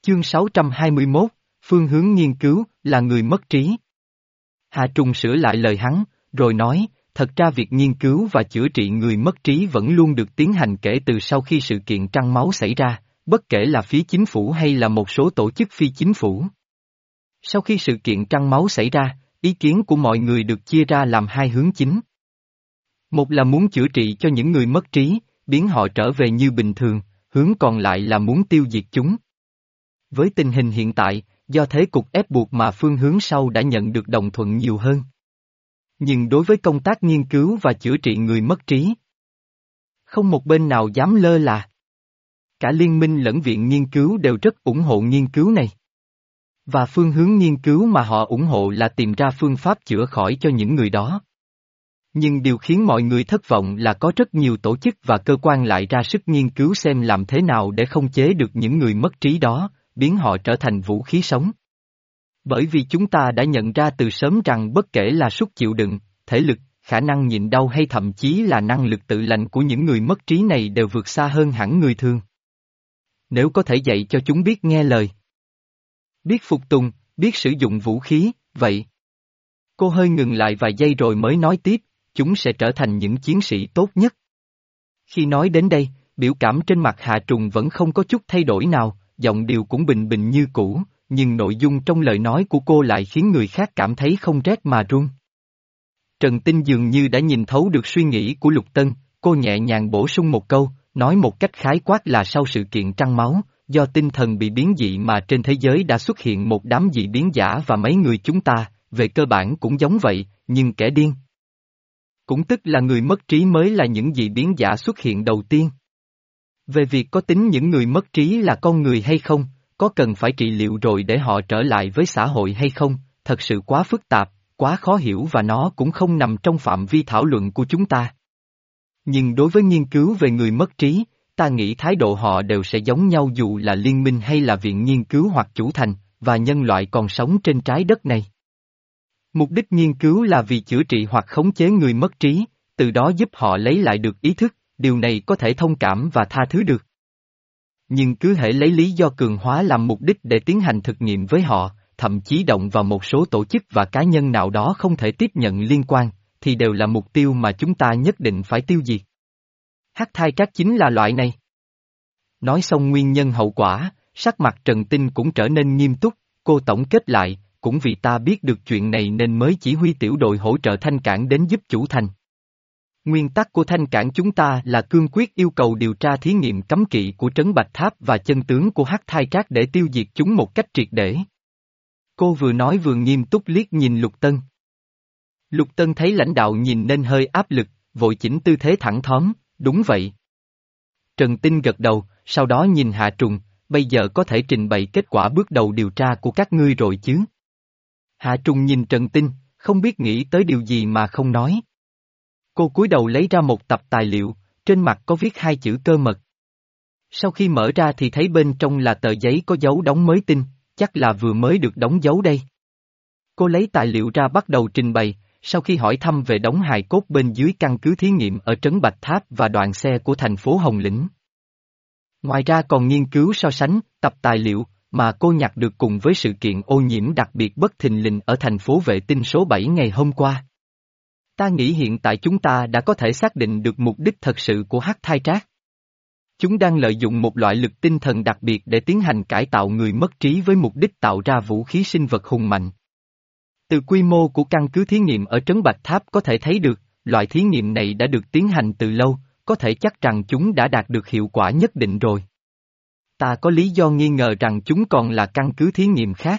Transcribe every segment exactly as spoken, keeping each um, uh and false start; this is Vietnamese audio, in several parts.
Chương sáu trăm hai mươi mốt, phương hướng nghiên cứu, là người mất trí. Hà Trùng sửa lại lời hắn, rồi nói, thật ra việc nghiên cứu và chữa trị người mất trí vẫn luôn được tiến hành kể từ sau khi sự kiện trăng máu xảy ra, bất kể là phía chính phủ hay là một số tổ chức phi chính phủ. Sau khi sự kiện trăng máu xảy ra, ý kiến của mọi người được chia ra làm hai hướng chính. Một là muốn chữa trị cho những người mất trí, biến họ trở về như bình thường, hướng còn lại là muốn tiêu diệt chúng. Với tình hình hiện tại, do thế cục ép buộc mà phương hướng sau đã nhận được đồng thuận nhiều hơn. Nhưng đối với công tác nghiên cứu và chữa trị người mất trí, không một bên nào dám lơ là. Cả liên minh lẫn viện nghiên cứu đều rất ủng hộ nghiên cứu này. Và phương hướng nghiên cứu mà họ ủng hộ là tìm ra phương pháp chữa khỏi cho những người đó. Nhưng điều khiến mọi người thất vọng là có rất nhiều tổ chức và cơ quan lại ra sức nghiên cứu xem làm thế nào để không chế được những người mất trí đó, biến họ trở thành vũ khí sống. Bởi vì chúng ta đã nhận ra từ sớm rằng bất kể là sức chịu đựng, thể lực, khả năng nhịn đau hay thậm chí là năng lực tự lành của những người mất trí này đều vượt xa hơn hẳn người thường. Nếu có thể dạy cho chúng biết nghe lời, biết phục tùng, biết sử dụng vũ khí, vậy. Cô hơi ngừng lại vài giây rồi mới nói tiếp, chúng sẽ trở thành những chiến sĩ tốt nhất. Khi nói đến đây, biểu cảm trên mặt Hạ Trùng vẫn không có chút thay đổi nào, giọng điệu cũng bình bình như cũ, nhưng nội dung trong lời nói của cô lại khiến người khác cảm thấy không rét mà run. Trần Tinh dường như đã nhìn thấu được suy nghĩ của Lục Tân, cô nhẹ nhàng bổ sung một câu, nói một cách khái quát là sau sự kiện trăng máu, do tinh thần bị biến dị mà trên thế giới đã xuất hiện một đám dị biến giả và mấy người chúng ta, về cơ bản cũng giống vậy, nhưng kẻ điên. Cũng tức là người mất trí mới là những dị biến giả xuất hiện đầu tiên. Về việc có tính những người mất trí là con người hay không, có cần phải trị liệu rồi để họ trở lại với xã hội hay không, thật sự quá phức tạp, quá khó hiểu và nó cũng không nằm trong phạm vi thảo luận của chúng ta. Nhưng đối với nghiên cứu về người mất trí, ta nghĩ thái độ họ đều sẽ giống nhau dù là liên minh hay là viện nghiên cứu hoặc chủ thành, và nhân loại còn sống trên trái đất này. Mục đích nghiên cứu là vì chữa trị hoặc khống chế người mất trí, từ đó giúp họ lấy lại được ý thức, điều này có thể thông cảm và tha thứ được. Nhưng cứ hễ lấy lý do cường hóa làm mục đích để tiến hành thực nghiệm với họ, thậm chí động vào một số tổ chức và cá nhân nào đó không thể tiếp nhận liên quan, thì đều là mục tiêu mà chúng ta nhất định phải tiêu diệt. Hắc thai trác chính là loại này. Nói xong nguyên nhân hậu quả, sắc mặt Trần Tinh cũng trở nên nghiêm túc, cô tổng kết lại, cũng vì ta biết được chuyện này nên mới chỉ huy tiểu đội hỗ trợ Thanh Cảng đến giúp chủ thành. Nguyên tắc của Thanh Cảng chúng ta là cương quyết yêu cầu điều tra thí nghiệm cấm kỵ của Trấn Bạch Tháp và chân tướng của Hắc Thai Trác để tiêu diệt chúng một cách triệt để. Cô vừa nói vừa nghiêm túc liếc nhìn Lục Tân. Lục Tân thấy lãnh đạo nhìn nên hơi áp lực, vội chỉnh tư thế thẳng thóm, đúng vậy. Trần Tinh gật đầu, sau đó nhìn Hạ Trùng, bây giờ có thể trình bày kết quả bước đầu điều tra của các ngươi rồi chứ. Hạ Trùng nhìn Trần Tinh, không biết nghĩ tới điều gì mà không nói. Cô cúi đầu lấy ra một tập tài liệu, trên mặt có viết hai chữ cơ mật. Sau khi mở ra thì thấy bên trong là tờ giấy có dấu đóng mới tinh, chắc là vừa mới được đóng dấu đây. Cô lấy tài liệu ra bắt đầu trình bày, sau khi hỏi thăm về đống hài cốt bên dưới căn cứ thí nghiệm ở Trấn Bạch Tháp và đoàn xe của thành phố Hồng Lĩnh. Ngoài ra còn nghiên cứu so sánh, tập tài liệu mà cô nhặt được cùng với sự kiện ô nhiễm đặc biệt bất thình lình ở thành phố vệ tinh số bảy ngày hôm qua. Ta nghĩ hiện tại chúng ta đã có thể xác định được mục đích thật sự của Hắc Thai Trác. Chúng đang lợi dụng một loại lực tinh thần đặc biệt để tiến hành cải tạo người mất trí với mục đích tạo ra vũ khí sinh vật hùng mạnh. Từ quy mô của căn cứ thí nghiệm ở Trấn Bạch Tháp có thể thấy được, loại thí nghiệm này đã được tiến hành từ lâu, có thể chắc rằng chúng đã đạt được hiệu quả nhất định rồi. Ta có lý do nghi ngờ rằng chúng còn là căn cứ thí nghiệm khác.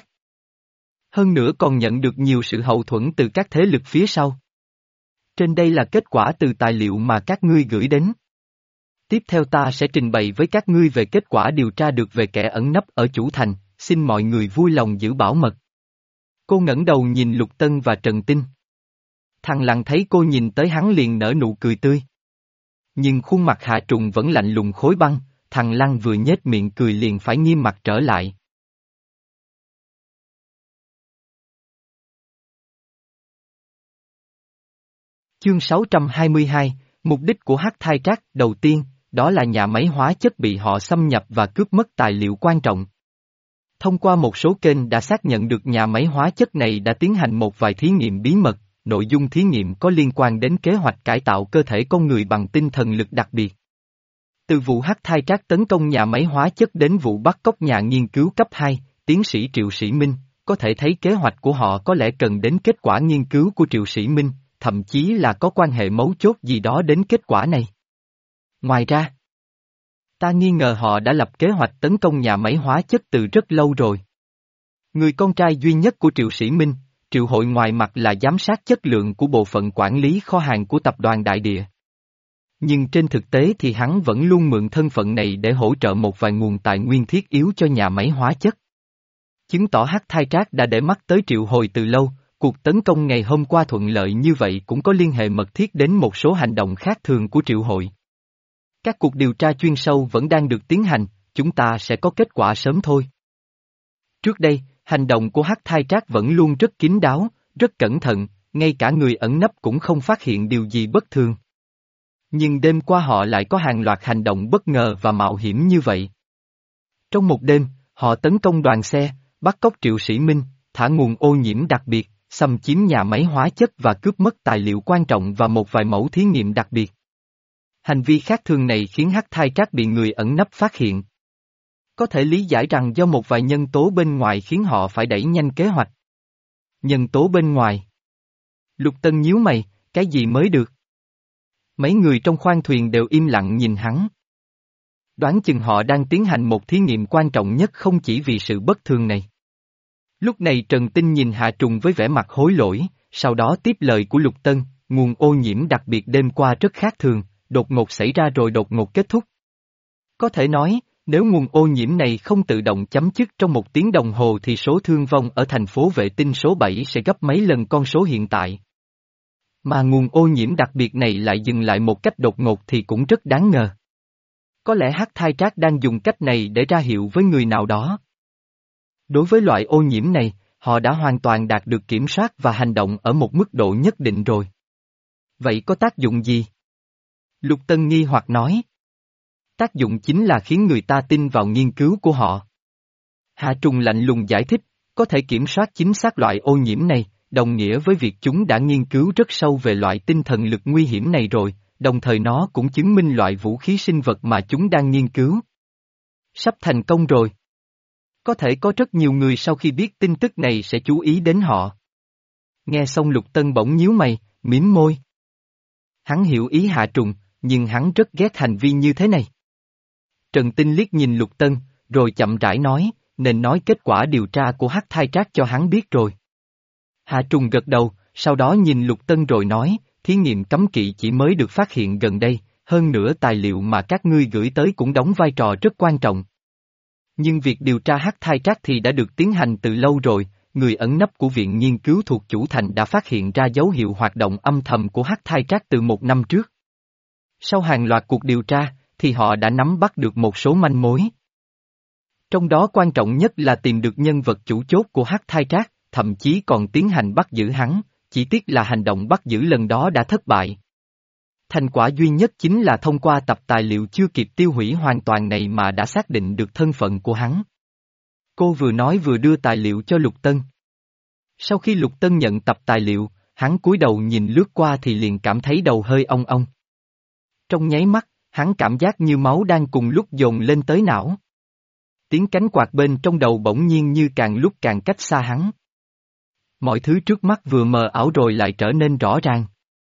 Hơn nữa còn nhận được nhiều sự hậu thuẫn từ các thế lực phía sau. Trên đây là kết quả từ tài liệu mà các ngươi gửi đến. Tiếp theo ta sẽ trình bày với các ngươi về kết quả điều tra được về kẻ ẩn nấp ở chủ thành, xin mọi người vui lòng giữ bảo mật. Cô ngẩng đầu nhìn Lục Tân và Trần Tinh. Thằng Lăng thấy cô nhìn tới hắn liền nở nụ cười tươi. Nhưng khuôn mặt Hạ Trùng vẫn lạnh lùng khối băng, thằng Lăng vừa nhếch miệng cười liền phải nghiêm mặt trở lại. Chương sáu trăm hai mươi hai, mục đích của Hắc Thai Trác đầu tiên, đó là nhà máy hóa chất bị họ xâm nhập và cướp mất tài liệu quan trọng. Thông qua một số kênh đã xác nhận được nhà máy hóa chất này đã tiến hành một vài thí nghiệm bí mật, nội dung thí nghiệm có liên quan đến kế hoạch cải tạo cơ thể con người bằng tinh thần lực đặc biệt. Từ vụ hắc thai trác tấn công nhà máy hóa chất đến vụ bắt cóc nhà nghiên cứu cấp hai, tiến sĩ Triệu Sĩ Minh, có thể thấy kế hoạch của họ có lẽ cần đến kết quả nghiên cứu của Triệu Sĩ Minh, thậm chí là có quan hệ mấu chốt gì đó đến kết quả này. Ngoài ra, ta nghi ngờ họ đã lập kế hoạch tấn công nhà máy hóa chất từ rất lâu rồi. Người con trai duy nhất của Triệu Sĩ Minh, Triệu Hội ngoài mặt là giám sát chất lượng của bộ phận quản lý kho hàng của tập đoàn Đại Địa. Nhưng trên thực tế thì hắn vẫn luôn mượn thân phận này để hỗ trợ một vài nguồn tài nguyên thiết yếu cho nhà máy hóa chất. Chứng tỏ hắc thai trác đã để mắt tới Triệu Hồi từ lâu, cuộc tấn công ngày hôm qua thuận lợi như vậy cũng có liên hệ mật thiết đến một số hành động khác thường của Triệu Hội. Các cuộc điều tra chuyên sâu vẫn đang được tiến hành, chúng ta sẽ có kết quả sớm thôi. Trước đây, hành động của hắc thai trác vẫn luôn rất kín đáo, rất cẩn thận, ngay cả người ẩn nấp cũng không phát hiện điều gì bất thường. Nhưng đêm qua họ lại có hàng loạt hành động bất ngờ và mạo hiểm như vậy. Trong một đêm, họ tấn công đoàn xe, bắt cóc Triệu Sĩ Minh, thả nguồn ô nhiễm đặc biệt, xâm chiếm nhà máy hóa chất và cướp mất tài liệu quan trọng và một vài mẫu thí nghiệm đặc biệt. Hành vi khác thường này khiến hắc thai trác bị người ẩn nấp phát hiện. Có thể lý giải rằng do một vài nhân tố bên ngoài khiến họ phải đẩy nhanh kế hoạch. Nhân tố bên ngoài. Lục Tân nhíu mày, cái gì mới được? Mấy người trong khoang thuyền đều im lặng nhìn hắn. Đoán chừng họ đang tiến hành một thí nghiệm quan trọng nhất không chỉ vì sự bất thường này. Lúc này Trần Tinh nhìn Hạ Trùng với vẻ mặt hối lỗi, sau đó tiếp lời của Lục Tân, nguồn ô nhiễm đặc biệt đêm qua rất khác thường, đột ngột xảy ra rồi đột ngột kết thúc. Có thể nói, nếu nguồn ô nhiễm này không tự động chấm dứt trong một tiếng đồng hồ thì số thương vong ở thành phố vệ tinh số bảy sẽ gấp mấy lần con số hiện tại. Mà nguồn ô nhiễm đặc biệt này lại dừng lại một cách đột ngột thì cũng rất đáng ngờ. Có lẽ hắc thai trác đang dùng cách này để ra hiệu với người nào đó. Đối với loại ô nhiễm này, họ đã hoàn toàn đạt được kiểm soát và hành động ở một mức độ nhất định rồi. Vậy có tác dụng gì? Lục Tân nghi hoặc nói. Tác dụng chính là khiến người ta tin vào nghiên cứu của họ. Hạ Trùng lạnh lùng giải thích, có thể kiểm soát chính xác loại ô nhiễm này, đồng nghĩa với việc chúng đã nghiên cứu rất sâu về loại tinh thần lực nguy hiểm này rồi, đồng thời nó cũng chứng minh loại vũ khí sinh vật mà chúng đang nghiên cứu. Sắp thành công rồi. Có thể có rất nhiều người sau khi biết tin tức này sẽ chú ý đến họ. Nghe xong Lục Tân bỗng nhíu mày, mím môi. Hắn hiểu ý Hạ Trùng, nhưng hắn rất ghét hành vi như thế này. Trần Tinh liếc nhìn Lục Tân, rồi chậm rãi nói, nên nói kết quả điều tra của hắc thai trác cho hắn biết rồi. Hạ Trùng gật đầu, sau đó nhìn Lục Tân rồi nói, thí nghiệm cấm kỵ chỉ mới được phát hiện gần đây, hơn nữa tài liệu mà các ngươi gửi tới cũng đóng vai trò rất quan trọng. Nhưng việc điều tra hắc thai trác thì đã được tiến hành từ lâu rồi, người ẩn nấp của Viện Nghiên cứu thuộc Chủ Thành đã phát hiện ra dấu hiệu hoạt động âm thầm của hắc thai trác từ một năm trước. Sau hàng loạt cuộc điều tra, thì họ đã nắm bắt được một số manh mối. Trong đó quan trọng nhất là tìm được nhân vật chủ chốt của hắc thai trác, thậm chí còn tiến hành bắt giữ hắn, chỉ tiếc là hành động bắt giữ lần đó đã thất bại. Thành quả duy nhất chính là thông qua tập tài liệu chưa kịp tiêu hủy hoàn toàn này mà đã xác định được thân phận của hắn. Cô vừa nói vừa đưa tài liệu cho Lục Tân. Sau khi Lục Tân nhận tập tài liệu, hắn cúi đầu nhìn lướt qua thì liền cảm thấy đầu hơi ong ong. Trong nháy mắt, hắn cảm giác như máu đang cùng lúc dồn lên tới não. Tiếng cánh quạt bên trong đầu bỗng nhiên như càng lúc càng cách xa hắn. Mọi thứ trước mắt vừa mờ ảo rồi lại trở nên rõ ràng.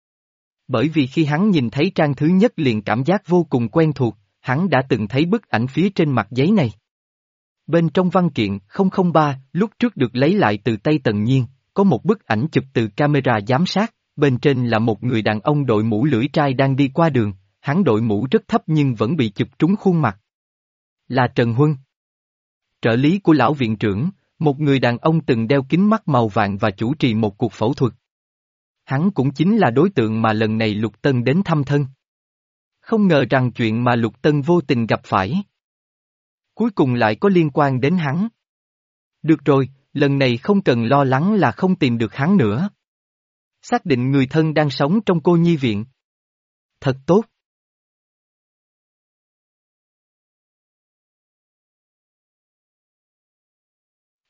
Bởi vì khi hắn nhìn thấy trang thứ nhất liền cảm giác vô cùng quen thuộc, hắn đã từng thấy bức ảnh phía trên mặt giấy này. Bên trong văn kiện không không ba, lúc trước được lấy lại từ tay Tần Nhiên, có một bức ảnh chụp từ camera giám sát, bên trên là một người đàn ông đội mũ lưỡi trai đang đi qua đường, hắn đội mũ rất thấp nhưng vẫn bị chụp trúng khuôn mặt. Là Trần Huân. Trợ lý của lão viện trưởng, một người đàn ông từng đeo kính mắt màu vàng và chủ trì một cuộc phẫu thuật. Hắn cũng chính là đối tượng mà lần này Lục Tân đến thăm thân. Không ngờ rằng chuyện mà Lục Tân vô tình gặp phải, cuối cùng lại có liên quan đến hắn. Được rồi, lần này không cần lo lắng là không tìm được hắn nữa. Xác định người thân đang sống trong cô nhi viện. Thật tốt.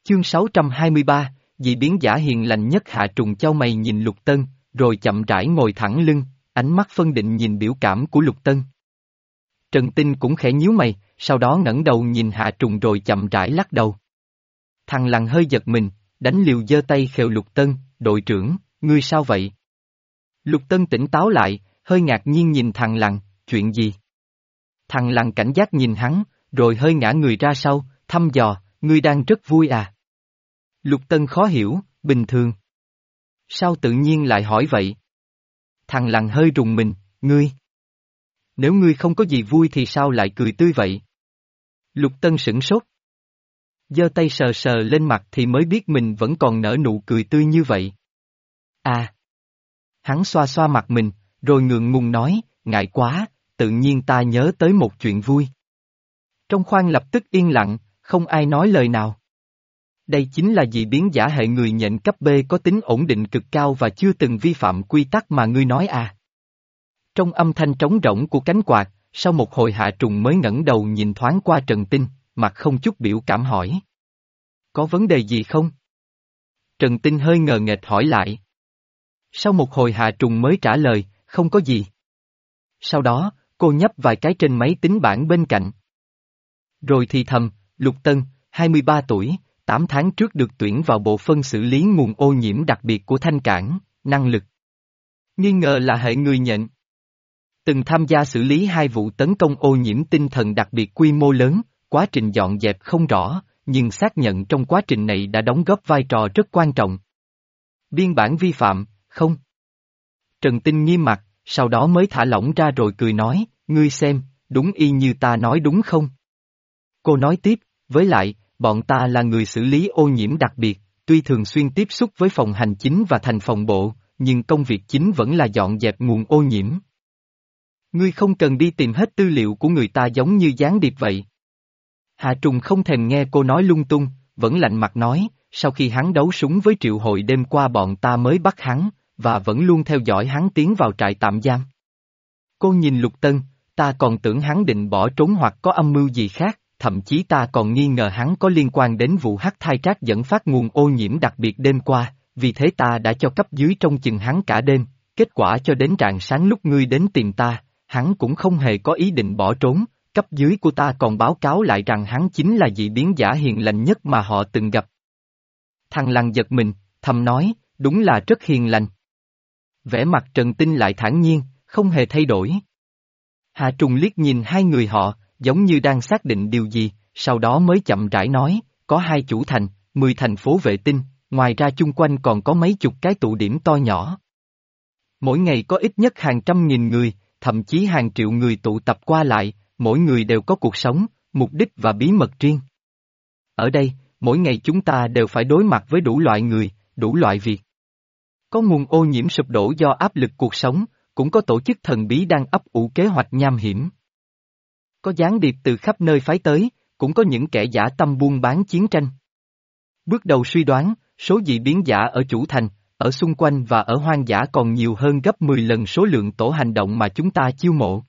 Chương sáu trăm hai mươi ba, dị biến giả hiền lành nhất. Hạ Trùng chau mày nhìn Lục Tân, rồi chậm rãi ngồi thẳng lưng, ánh mắt phân định nhìn biểu cảm của Lục Tân. Trần Tinh cũng khẽ nhíu mày, sau đó ngẩng đầu nhìn Hạ Trùng rồi chậm rãi lắc đầu. Thằng Lằn hơi giật mình, đánh liều giơ tay khều Lục Tân, đội trưởng, ngươi sao vậy? Lục Tân tỉnh táo lại, hơi ngạc nhiên nhìn thằng Lằn, chuyện gì? Thằng Lằn cảnh giác nhìn hắn, rồi hơi ngã người ra sau, thăm dò, ngươi đang rất vui à? Lục Tân khó hiểu, bình thường. Sao tự nhiên lại hỏi vậy? Thằng Lằn hơi rùng mình, ngươi. Nếu ngươi không có gì vui thì sao lại cười tươi vậy? Lục Tân sửng sốt. Giơ tay sờ sờ lên mặt thì mới biết mình vẫn còn nở nụ cười tươi như vậy. À. Hắn xoa xoa mặt mình, rồi ngượng ngùng nói, ngại quá, tự nhiên ta nhớ tới một chuyện vui. Trong khoang lập tức yên lặng, không ai nói lời nào. Đây chính là dị biến giả hệ người nhện cấp B có tính ổn định cực cao và chưa từng vi phạm quy tắc mà ngươi nói à. Trong âm thanh trống rỗng của cánh quạt, sau một hồi Hạ Trùng mới ngẩng đầu nhìn thoáng qua Trần Tinh, mặt không chút biểu cảm hỏi. Có vấn đề gì không? Trần Tinh hơi ngờ nghệch hỏi lại. Sau một hồi Hạ Trùng mới trả lời, không có gì. Sau đó, cô nhấp vài cái trên máy tính bảng bên cạnh. Rồi thì thầm, Lục Tân, hai mươi ba tuổi, tám tháng trước được tuyển vào bộ phân xử lý nguồn ô nhiễm đặc biệt của Thanh Cảng, năng lực. Nghi ngờ là hệ người nhện. Từng tham gia xử lý hai vụ tấn công ô nhiễm tinh thần đặc biệt quy mô lớn, quá trình dọn dẹp không rõ, nhưng xác nhận trong quá trình này đã đóng góp vai trò rất quan trọng. Biên bản vi phạm, không? Trần Tinh nghiêm mặt, sau đó mới thả lỏng ra rồi cười nói, ngươi xem, đúng y như ta nói đúng không? Cô nói tiếp, với lại, bọn ta là người xử lý ô nhiễm đặc biệt, tuy thường xuyên tiếp xúc với phòng hành chính và thành phòng bộ, nhưng công việc chính vẫn là dọn dẹp nguồn ô nhiễm. Ngươi không cần đi tìm hết tư liệu của người ta giống như gián điệp vậy. Hạ Trùng không thèm nghe cô nói lung tung, vẫn lạnh mặt nói, sau khi hắn đấu súng với Triệu Hội đêm qua bọn ta mới bắt hắn, và vẫn luôn theo dõi hắn tiến vào trại tạm giam. Cô nhìn Lục Tân, ta còn tưởng hắn định bỏ trốn hoặc có âm mưu gì khác, thậm chí ta còn nghi ngờ hắn có liên quan đến vụ hắc thai trác dẫn phát nguồn ô nhiễm đặc biệt đêm qua, vì thế ta đã cho cấp dưới trông chừng hắn cả đêm, kết quả cho đến rạng sáng lúc ngươi đến tìm ta, hắn cũng không hề có ý định bỏ trốn, cấp dưới của ta còn báo cáo lại rằng hắn chính là dị biến giả hiền lành nhất mà họ từng gặp. Thằng Lằn giật mình, thầm nói, đúng là rất hiền lành. Vẻ mặt Trần Tinh lại thản nhiên, không hề thay đổi. Hạ Trùng liếc nhìn hai người họ, giống như đang xác định điều gì, sau đó mới chậm rãi nói, có hai chủ thành, mười thành phố vệ tinh, ngoài ra chung quanh còn có mấy chục cái tụ điểm to nhỏ. Mỗi ngày có ít nhất hàng trăm nghìn người, thậm chí hàng triệu người tụ tập qua lại, mỗi người đều có cuộc sống, mục đích và bí mật riêng. Ở đây, mỗi ngày chúng ta đều phải đối mặt với đủ loại người, đủ loại việc. Có nguồn ô nhiễm sụp đổ do áp lực cuộc sống, cũng có tổ chức thần bí đang ấp ủ kế hoạch nham hiểm. Có gián điệp từ khắp nơi phái tới, cũng có những kẻ dã tâm buôn bán chiến tranh. Bước đầu suy đoán, số dị biến giả ở chủ thành, ở xung quanh và ở hoang dã còn nhiều hơn gấp mười lần số lượng tổ hành động mà chúng ta chiêu mộ.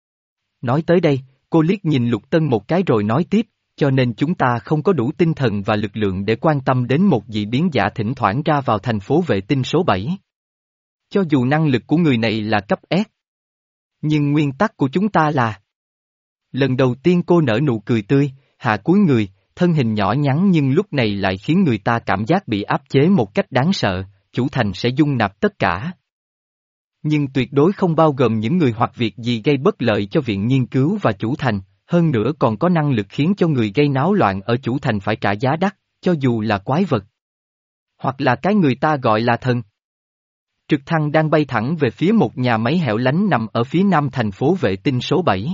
Nói tới đây, cô liếc nhìn Lục Tân một cái rồi nói tiếp, cho nên chúng ta không có đủ tinh thần và lực lượng để quan tâm đến một dị biến giả thỉnh thoảng ra vào thành phố vệ tinh số bảy. Cho dù năng lực của người này là cấp S. Nhưng nguyên tắc của chúng ta là... Lần đầu tiên cô nở nụ cười tươi, hạ cúi người, thân hình nhỏ nhắn nhưng lúc này lại khiến người ta cảm giác bị áp chế một cách đáng sợ, chủ thành sẽ dung nạp tất cả. Nhưng tuyệt đối không bao gồm những người hoặc việc gì gây bất lợi cho viện nghiên cứu và chủ thành, hơn nữa còn có năng lực khiến cho người gây náo loạn ở chủ thành phải trả giá đắt, cho dù là quái vật. Hoặc là cái người ta gọi là thần. Trực thăng đang bay thẳng về phía một nhà máy hẻo lánh nằm ở phía nam thành phố vệ tinh số bảy.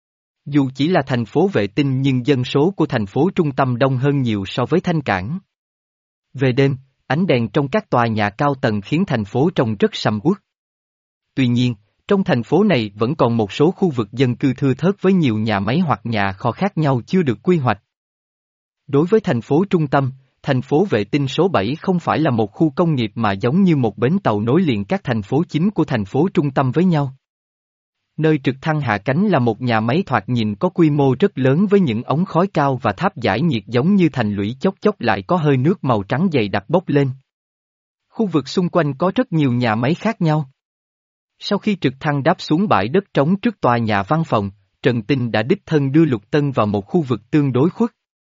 Dù chỉ là thành phố vệ tinh nhưng dân số của thành phố trung tâm đông hơn nhiều so với Thanh Cảng. Về đêm, ánh đèn trong các tòa nhà cao tầng khiến thành phố trông rất sầm uất. Tuy nhiên, trong thành phố này vẫn còn một số khu vực dân cư thưa thớt với nhiều nhà máy hoặc nhà kho khác nhau chưa được quy hoạch. Đối với thành phố trung tâm, thành phố vệ tinh số bảy không phải là một khu công nghiệp mà giống như một bến tàu nối liền các thành phố chính của thành phố trung tâm với nhau. Nơi trực thăng hạ cánh là một nhà máy thoạt nhìn có quy mô rất lớn với những ống khói cao và tháp giải nhiệt giống như thành lũy chốc chốc lại có hơi nước màu trắng dày đặc bốc lên. Khu vực xung quanh có rất nhiều nhà máy khác nhau. Sau khi trực thăng đáp xuống bãi đất trống trước tòa nhà văn phòng, Trần Tinh đã đích thân đưa Lục Tân vào một khu vực tương đối khuất.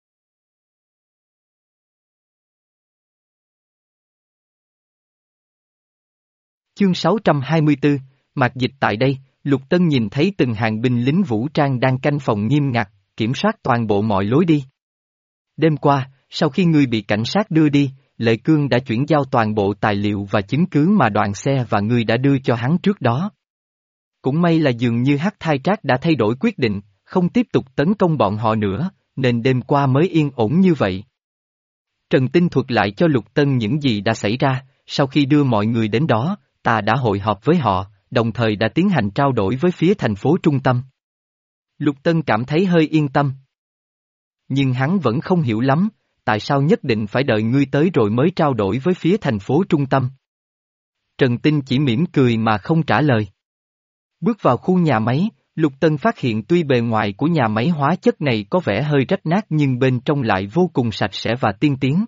Chương sáu trăm hai mươi tư, Mạc Dịch tại đây, Lục Tân nhìn thấy từng hàng binh lính vũ trang đang canh phòng nghiêm ngặt, kiểm soát toàn bộ mọi lối đi. Đêm qua, sau khi ngươi bị cảnh sát đưa đi, Lệ Cương đã chuyển giao toàn bộ tài liệu và chứng cứ mà đoàn xe và ngươi đã đưa cho hắn trước đó. Cũng may là dường như Hắc Thai Trác đã thay đổi quyết định, không tiếp tục tấn công bọn họ nữa, nên đêm qua mới yên ổn như vậy. Trần Tinh thuật lại cho Lục Tân những gì đã xảy ra, sau khi đưa mọi người đến đó, ta đã hội họp với họ, đồng thời đã tiến hành trao đổi với phía thành phố trung tâm. Lục Tân cảm thấy hơi yên tâm. Nhưng hắn vẫn không hiểu lắm, tại sao nhất định phải đợi ngươi tới rồi mới trao đổi với phía thành phố trung tâm. Trần Tinh chỉ mỉm cười mà không trả lời. Bước vào khu nhà máy, Lục Tân phát hiện tuy bề ngoài của nhà máy hóa chất này có vẻ hơi rách nát nhưng bên trong lại vô cùng sạch sẽ và tiên tiến.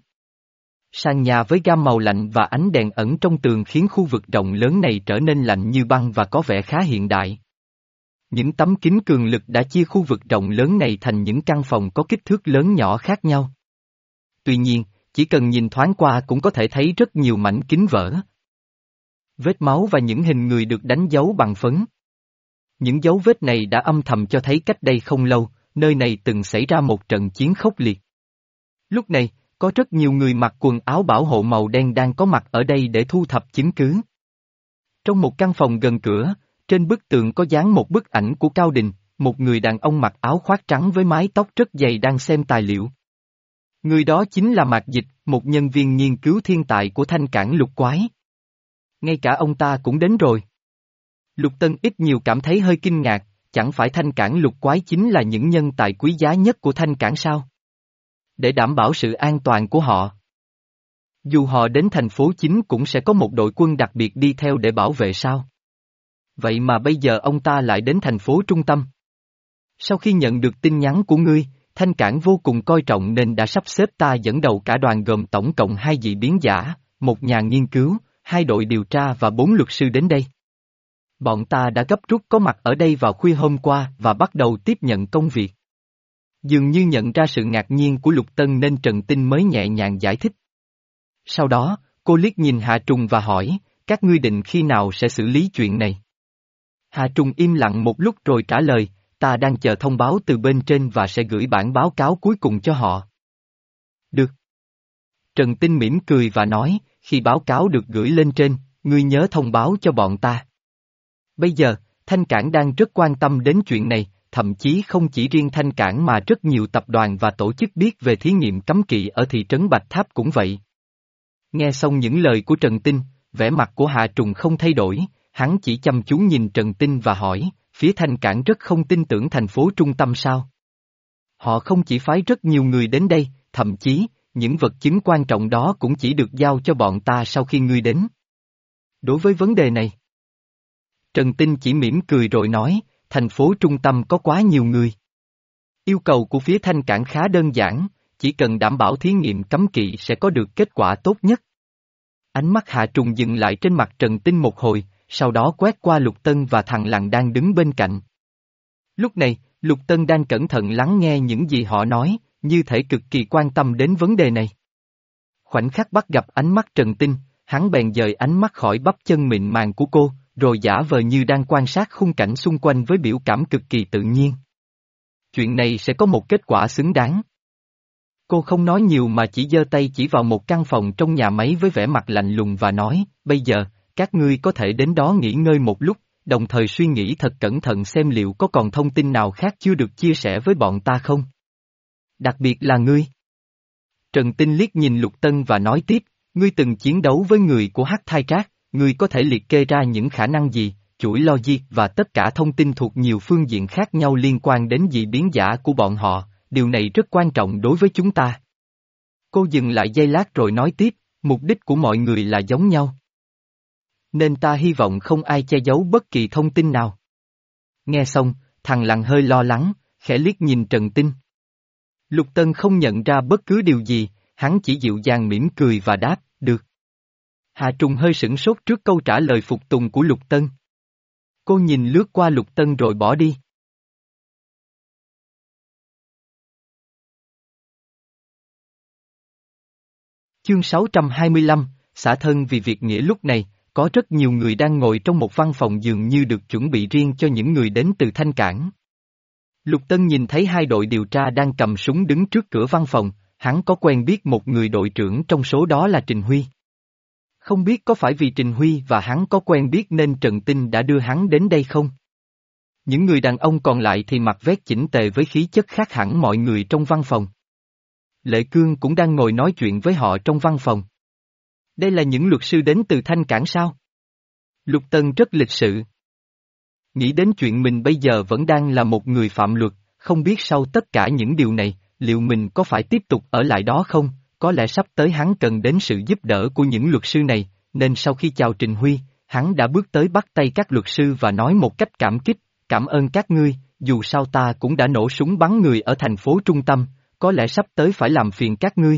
Sàn nhà với gam màu lạnh và ánh đèn ẩn trong tường khiến khu vực rộng lớn này trở nên lạnh như băng và có vẻ khá hiện đại. Những tấm kính cường lực đã chia khu vực rộng lớn này thành những căn phòng có kích thước lớn nhỏ khác nhau. Tuy nhiên, chỉ cần nhìn thoáng qua cũng có thể thấy rất nhiều mảnh kính vỡ. Vết máu và những hình người được đánh dấu bằng phấn. Những dấu vết này đã âm thầm cho thấy cách đây không lâu, nơi này từng xảy ra một trận chiến khốc liệt. Lúc này, có rất nhiều người mặc quần áo bảo hộ màu đen đang có mặt ở đây để thu thập chứng cứ. Trong một căn phòng gần cửa, trên bức tường có dán một bức ảnh của Cao Đình, một người đàn ông mặc áo khoác trắng với mái tóc rất dày đang xem tài liệu. Người đó chính là Mạc Dịch, một nhân viên nghiên cứu thiên tài của Thanh Cảng Lục Quái. Ngay cả ông ta cũng đến rồi. Lục Tân ít nhiều cảm thấy hơi kinh ngạc, chẳng phải Thanh Cảng Lục Quái chính là những nhân tài quý giá nhất của Thanh Cảng sao? Để đảm bảo sự an toàn của họ. Dù họ đến thành phố chính cũng sẽ có một đội quân đặc biệt đi theo để bảo vệ sao? Vậy mà bây giờ ông ta lại đến thành phố trung tâm. Sau khi nhận được tin nhắn của ngươi, Thanh Cảng vô cùng coi trọng nên đã sắp xếp ta dẫn đầu cả đoàn gồm tổng cộng hai dị biến giả, một nhà nghiên cứu, hai đội điều tra và bốn luật sư đến đây. Bọn ta đã gấp rút có mặt ở đây vào khuya hôm qua và bắt đầu tiếp nhận công việc. Dường như nhận ra sự ngạc nhiên của Lục Tân nên Trần Tinh mới nhẹ nhàng giải thích. Sau đó, cô liếc nhìn Hạ Trùng và hỏi, các ngươi định khi nào sẽ xử lý chuyện này? Hạ Trùng im lặng một lúc rồi trả lời, ta đang chờ thông báo từ bên trên và sẽ gửi bản báo cáo cuối cùng cho họ. Được. Trần Tinh mỉm cười và nói, khi báo cáo được gửi lên trên, ngươi nhớ thông báo cho bọn ta. Bây giờ, Thanh Cảng đang rất quan tâm đến chuyện này, thậm chí không chỉ riêng Thanh Cảng mà rất nhiều tập đoàn và tổ chức biết về thí nghiệm cấm kỵ ở thị trấn Bạch Tháp cũng vậy. Nghe xong những lời của Trần Tinh, vẻ mặt của Hạ Trùng không thay đổi, hắn chỉ chăm chú nhìn Trần Tinh và hỏi, phía Thanh Cảng rất không tin tưởng thành phố trung tâm sao? Họ không chỉ phái rất nhiều người đến đây, thậm chí, những vật chứng quan trọng đó cũng chỉ được giao cho bọn ta sau khi ngươi đến. Đối với vấn đề này, Trần Tinh chỉ mỉm cười rồi nói, thành phố trung tâm có quá nhiều người. Yêu cầu của phía Thanh Cảng khá đơn giản, chỉ cần đảm bảo thí nghiệm cấm kỵ sẽ có được kết quả tốt nhất. Ánh mắt Hạ Trùng dừng lại trên mặt Trần Tinh một hồi, sau đó quét qua Lục Tân và thằng Lằn đang đứng bên cạnh. Lúc này, Lục Tân đang cẩn thận lắng nghe những gì họ nói, như thể cực kỳ quan tâm đến vấn đề này. Khoảnh khắc bắt gặp ánh mắt Trần Tinh, hắn bèn dời ánh mắt khỏi bắp chân mịn màng của cô, rồi giả vờ như đang quan sát khung cảnh xung quanh với biểu cảm cực kỳ tự nhiên. Chuyện này sẽ có một kết quả xứng đáng. Cô không nói nhiều mà chỉ giơ tay chỉ vào một căn phòng trong nhà máy với vẻ mặt lạnh lùng và nói, bây giờ, các ngươi có thể đến đó nghỉ ngơi một lúc, đồng thời suy nghĩ thật cẩn thận xem liệu có còn thông tin nào khác chưa được chia sẻ với bọn ta không. Đặc biệt là ngươi. Trần Tinh liếc nhìn Lục Tân và nói tiếp, ngươi từng chiến đấu với người của Hắc Thai Trác, ngươi có thể liệt kê ra những khả năng gì, chuỗi logic và tất cả thông tin thuộc nhiều phương diện khác nhau liên quan đến dị biến giả của bọn họ, điều này rất quan trọng đối với chúng ta. Cô dừng lại giây lát rồi nói tiếp, mục đích của mọi người là giống nhau. Nên ta hy vọng không ai che giấu bất kỳ thông tin nào. Nghe xong, thằng Lặng hơi lo lắng, khẽ liếc nhìn Trần Tinh. Lục Tân không nhận ra bất cứ điều gì, hắn chỉ dịu dàng mỉm cười và đáp, được. Hà Trùng hơi sửng sốt trước câu trả lời phục tùng của Lục Tân. Cô nhìn lướt qua Lục Tân rồi bỏ đi. Chương sáu trăm hai mươi lăm, xả thân vì việc nghĩa. Lúc này, có rất nhiều người đang ngồi trong một văn phòng dường như được chuẩn bị riêng cho những người đến từ Thanh Cảng. Lục Tân nhìn thấy hai đội điều tra đang cầm súng đứng trước cửa văn phòng, hắn có quen biết một người đội trưởng trong số đó là Trình Huy. Không biết có phải vì Trình Huy và hắn có quen biết nên Trần Tinh đã đưa hắn đến đây không? Những người đàn ông còn lại thì mặc vest chỉnh tề với khí chất khác hẳn mọi người trong văn phòng. Lệ Cương cũng đang ngồi nói chuyện với họ trong văn phòng. Đây là những luật sư đến từ Thanh Cảng sao? Lục Tân rất lịch sự. Nghĩ đến chuyện mình bây giờ vẫn đang là một người phạm luật, không biết sau tất cả những điều này, liệu mình có phải tiếp tục ở lại đó không? Có lẽ sắp tới hắn cần đến sự giúp đỡ của những luật sư này, nên sau khi chào Trình Huy, hắn đã bước tới bắt tay các luật sư và nói một cách cảm kích, cảm ơn các ngươi, dù sao ta cũng đã nổ súng bắn người ở thành phố trung tâm, có lẽ sắp tới phải làm phiền các ngươi.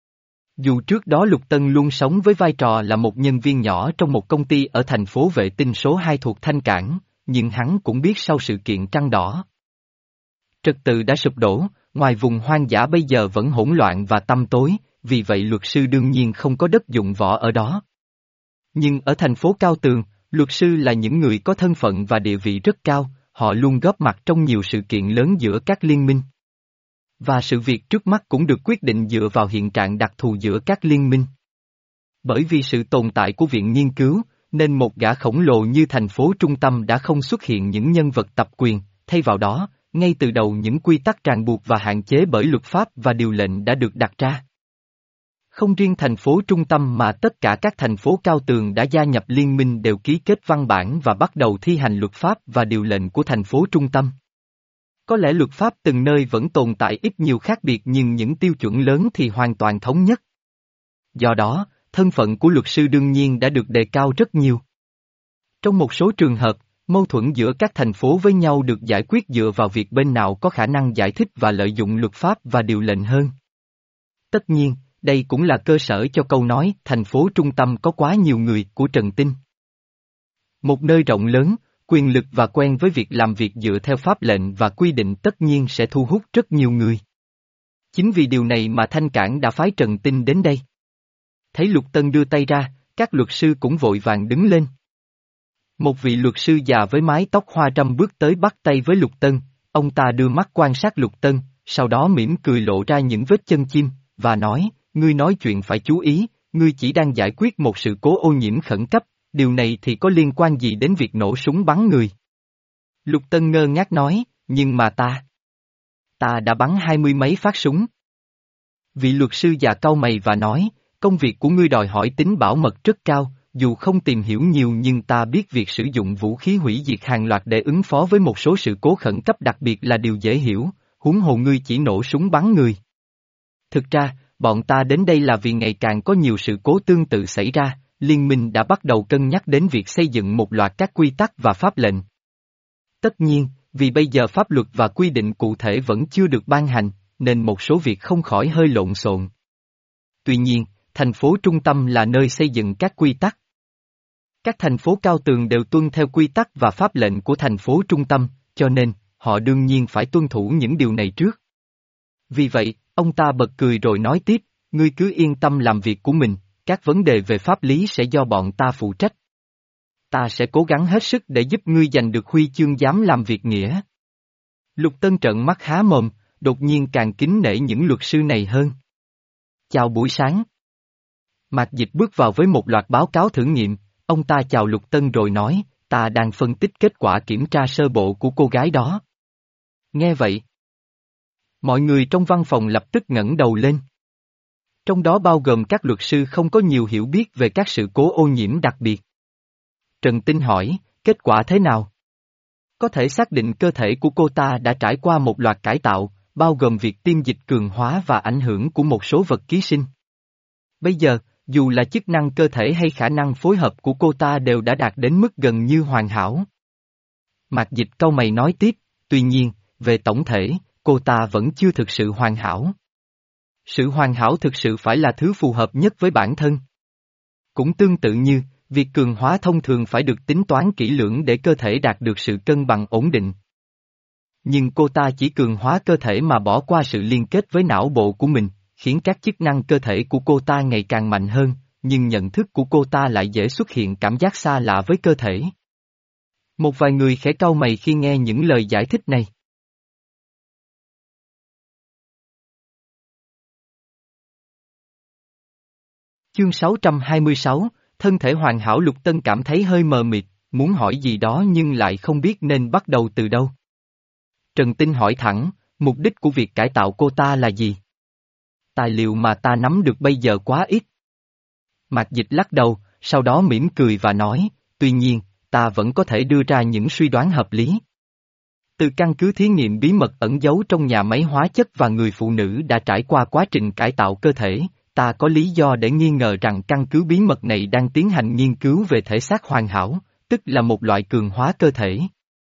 Dù trước đó Lục Tân luôn sống với vai trò là một nhân viên nhỏ trong một công ty ở thành phố vệ tinh số hai thuộc Thanh Cảng, nhưng hắn cũng biết sau sự kiện Trăng Đỏ, trật tự đã sụp đổ, ngoài vùng hoang dã bây giờ vẫn hỗn loạn và tăm tối, vì vậy luật sư đương nhiên không có đất dụng võ ở đó. Nhưng ở thành phố Cao Tường, luật sư là những người có thân phận và địa vị rất cao, họ luôn góp mặt trong nhiều sự kiện lớn giữa các liên minh. Và sự việc trước mắt cũng được quyết định dựa vào hiện trạng đặc thù giữa các liên minh. Bởi vì sự tồn tại của viện nghiên cứu, nên một gã khổng lồ như thành phố trung tâm đã không xuất hiện những nhân vật tập quyền, thay vào đó, ngay từ đầu những quy tắc ràng buộc và hạn chế bởi luật pháp và điều lệnh đã được đặt ra. Không riêng thành phố trung tâm mà tất cả các thành phố cao tường đã gia nhập liên minh đều ký kết văn bản và bắt đầu thi hành luật pháp và điều lệnh của thành phố trung tâm. Có lẽ luật pháp từng nơi vẫn tồn tại ít nhiều khác biệt nhưng những tiêu chuẩn lớn thì hoàn toàn thống nhất. Do đó, thân phận của luật sư đương nhiên đã được đề cao rất nhiều. Trong một số trường hợp, mâu thuẫn giữa các thành phố với nhau được giải quyết dựa vào việc bên nào có khả năng giải thích và lợi dụng luật pháp và điều lệnh hơn. Tất nhiên, đây cũng là cơ sở cho câu nói thành phố trung tâm có quá nhiều người của Trần Tinh. Một nơi rộng lớn, quyền lực và quen với việc làm việc dựa theo pháp lệnh và quy định tất nhiên sẽ thu hút rất nhiều người. Chính vì điều này mà Thanh Cảng đã phái Trần Tinh đến đây. Thấy Lục Tân đưa tay ra, các luật sư cũng vội vàng đứng lên. Một vị luật sư già với mái tóc hoa râm bước tới bắt tay với Lục Tân, ông ta đưa mắt quan sát Lục Tân, sau đó mỉm cười lộ ra những vết chân chim, và nói, ngươi nói chuyện phải chú ý, ngươi chỉ đang giải quyết một sự cố ô nhiễm khẩn cấp, điều này thì có liên quan gì đến việc nổ súng bắn người? Lục Tân ngơ ngác nói, nhưng mà ta... Ta đã bắn hai mươi mấy phát súng. Vị luật sư già cau mày và nói, công việc của ngươi đòi hỏi tính bảo mật rất cao, dù không tìm hiểu nhiều nhưng ta biết việc sử dụng vũ khí hủy diệt hàng loạt để ứng phó với một số sự cố khẩn cấp đặc biệt là điều dễ hiểu, huống hồ ngươi chỉ nổ súng bắn người. Thực ra, bọn ta đến đây là vì ngày càng có nhiều sự cố tương tự xảy ra, liên minh đã bắt đầu cân nhắc đến việc xây dựng một loạt các quy tắc và pháp lệnh. Tất nhiên, vì bây giờ pháp luật và quy định cụ thể vẫn chưa được ban hành, nên một số việc không khỏi hơi lộn xộn. Tuy nhiên, thành phố trung tâm là nơi xây dựng các quy tắc. Các thành phố cao tường đều tuân theo quy tắc và pháp lệnh của thành phố trung tâm, cho nên, họ đương nhiên phải tuân thủ những điều này trước. Vì vậy, ông ta bật cười rồi nói tiếp, ngươi cứ yên tâm làm việc của mình, các vấn đề về pháp lý sẽ do bọn ta phụ trách. Ta sẽ cố gắng hết sức để giúp ngươi giành được huy chương dám làm việc nghĩa. Lục Tân trợn mắt há mồm, đột nhiên càng kính nể những luật sư này hơn. Chào buổi sáng. Mạc Dịch bước vào với một loạt báo cáo thử nghiệm, ông ta chào Lục Tân rồi nói, ta đang phân tích kết quả kiểm tra sơ bộ của cô gái đó. Nghe vậy, mọi người trong văn phòng lập tức ngẩng đầu lên. Trong đó bao gồm các luật sư không có nhiều hiểu biết về các sự cố ô nhiễm đặc biệt. Trần Tinh hỏi, kết quả thế nào? Có thể xác định cơ thể của cô ta đã trải qua một loạt cải tạo, bao gồm việc tiêm dịch cường hóa và ảnh hưởng của một số vật ký sinh. Bây giờ, dù là chức năng cơ thể hay khả năng phối hợp của cô ta đều đã đạt đến mức gần như hoàn hảo. Mạc Dịch cau mày nói tiếp, tuy nhiên, về tổng thể, cô ta vẫn chưa thực sự hoàn hảo. Sự hoàn hảo thực sự phải là thứ phù hợp nhất với bản thân. Cũng tương tự như, việc cường hóa thông thường phải được tính toán kỹ lưỡng để cơ thể đạt được sự cân bằng ổn định. Nhưng cô ta chỉ cường hóa cơ thể mà bỏ qua sự liên kết với não bộ của mình, khiến các chức năng cơ thể của cô ta ngày càng mạnh hơn, nhưng nhận thức của cô ta lại dễ xuất hiện cảm giác xa lạ với cơ thể. Một vài người khẽ cau mày khi nghe những lời giải thích này. Chương sáu trăm hai mươi sáu, thân thể hoàn hảo. Lục Tân cảm thấy hơi mờ mịt, muốn hỏi gì đó nhưng lại không biết nên bắt đầu từ đâu. Trần Tinh hỏi thẳng, mục đích của việc cải tạo cô ta là gì? Tài liệu mà ta nắm được bây giờ quá ít. Mạc Dịch lắc đầu, sau đó mỉm cười và nói, tuy nhiên, ta vẫn có thể đưa ra những suy đoán hợp lý. Từ căn cứ thí nghiệm bí mật ẩn giấu trong nhà máy hóa chất và người phụ nữ đã trải qua quá trình cải tạo cơ thể, ta có lý do để nghi ngờ rằng căn cứ bí mật này đang tiến hành nghiên cứu về thể xác hoàn hảo, tức là một loại cường hóa cơ thể.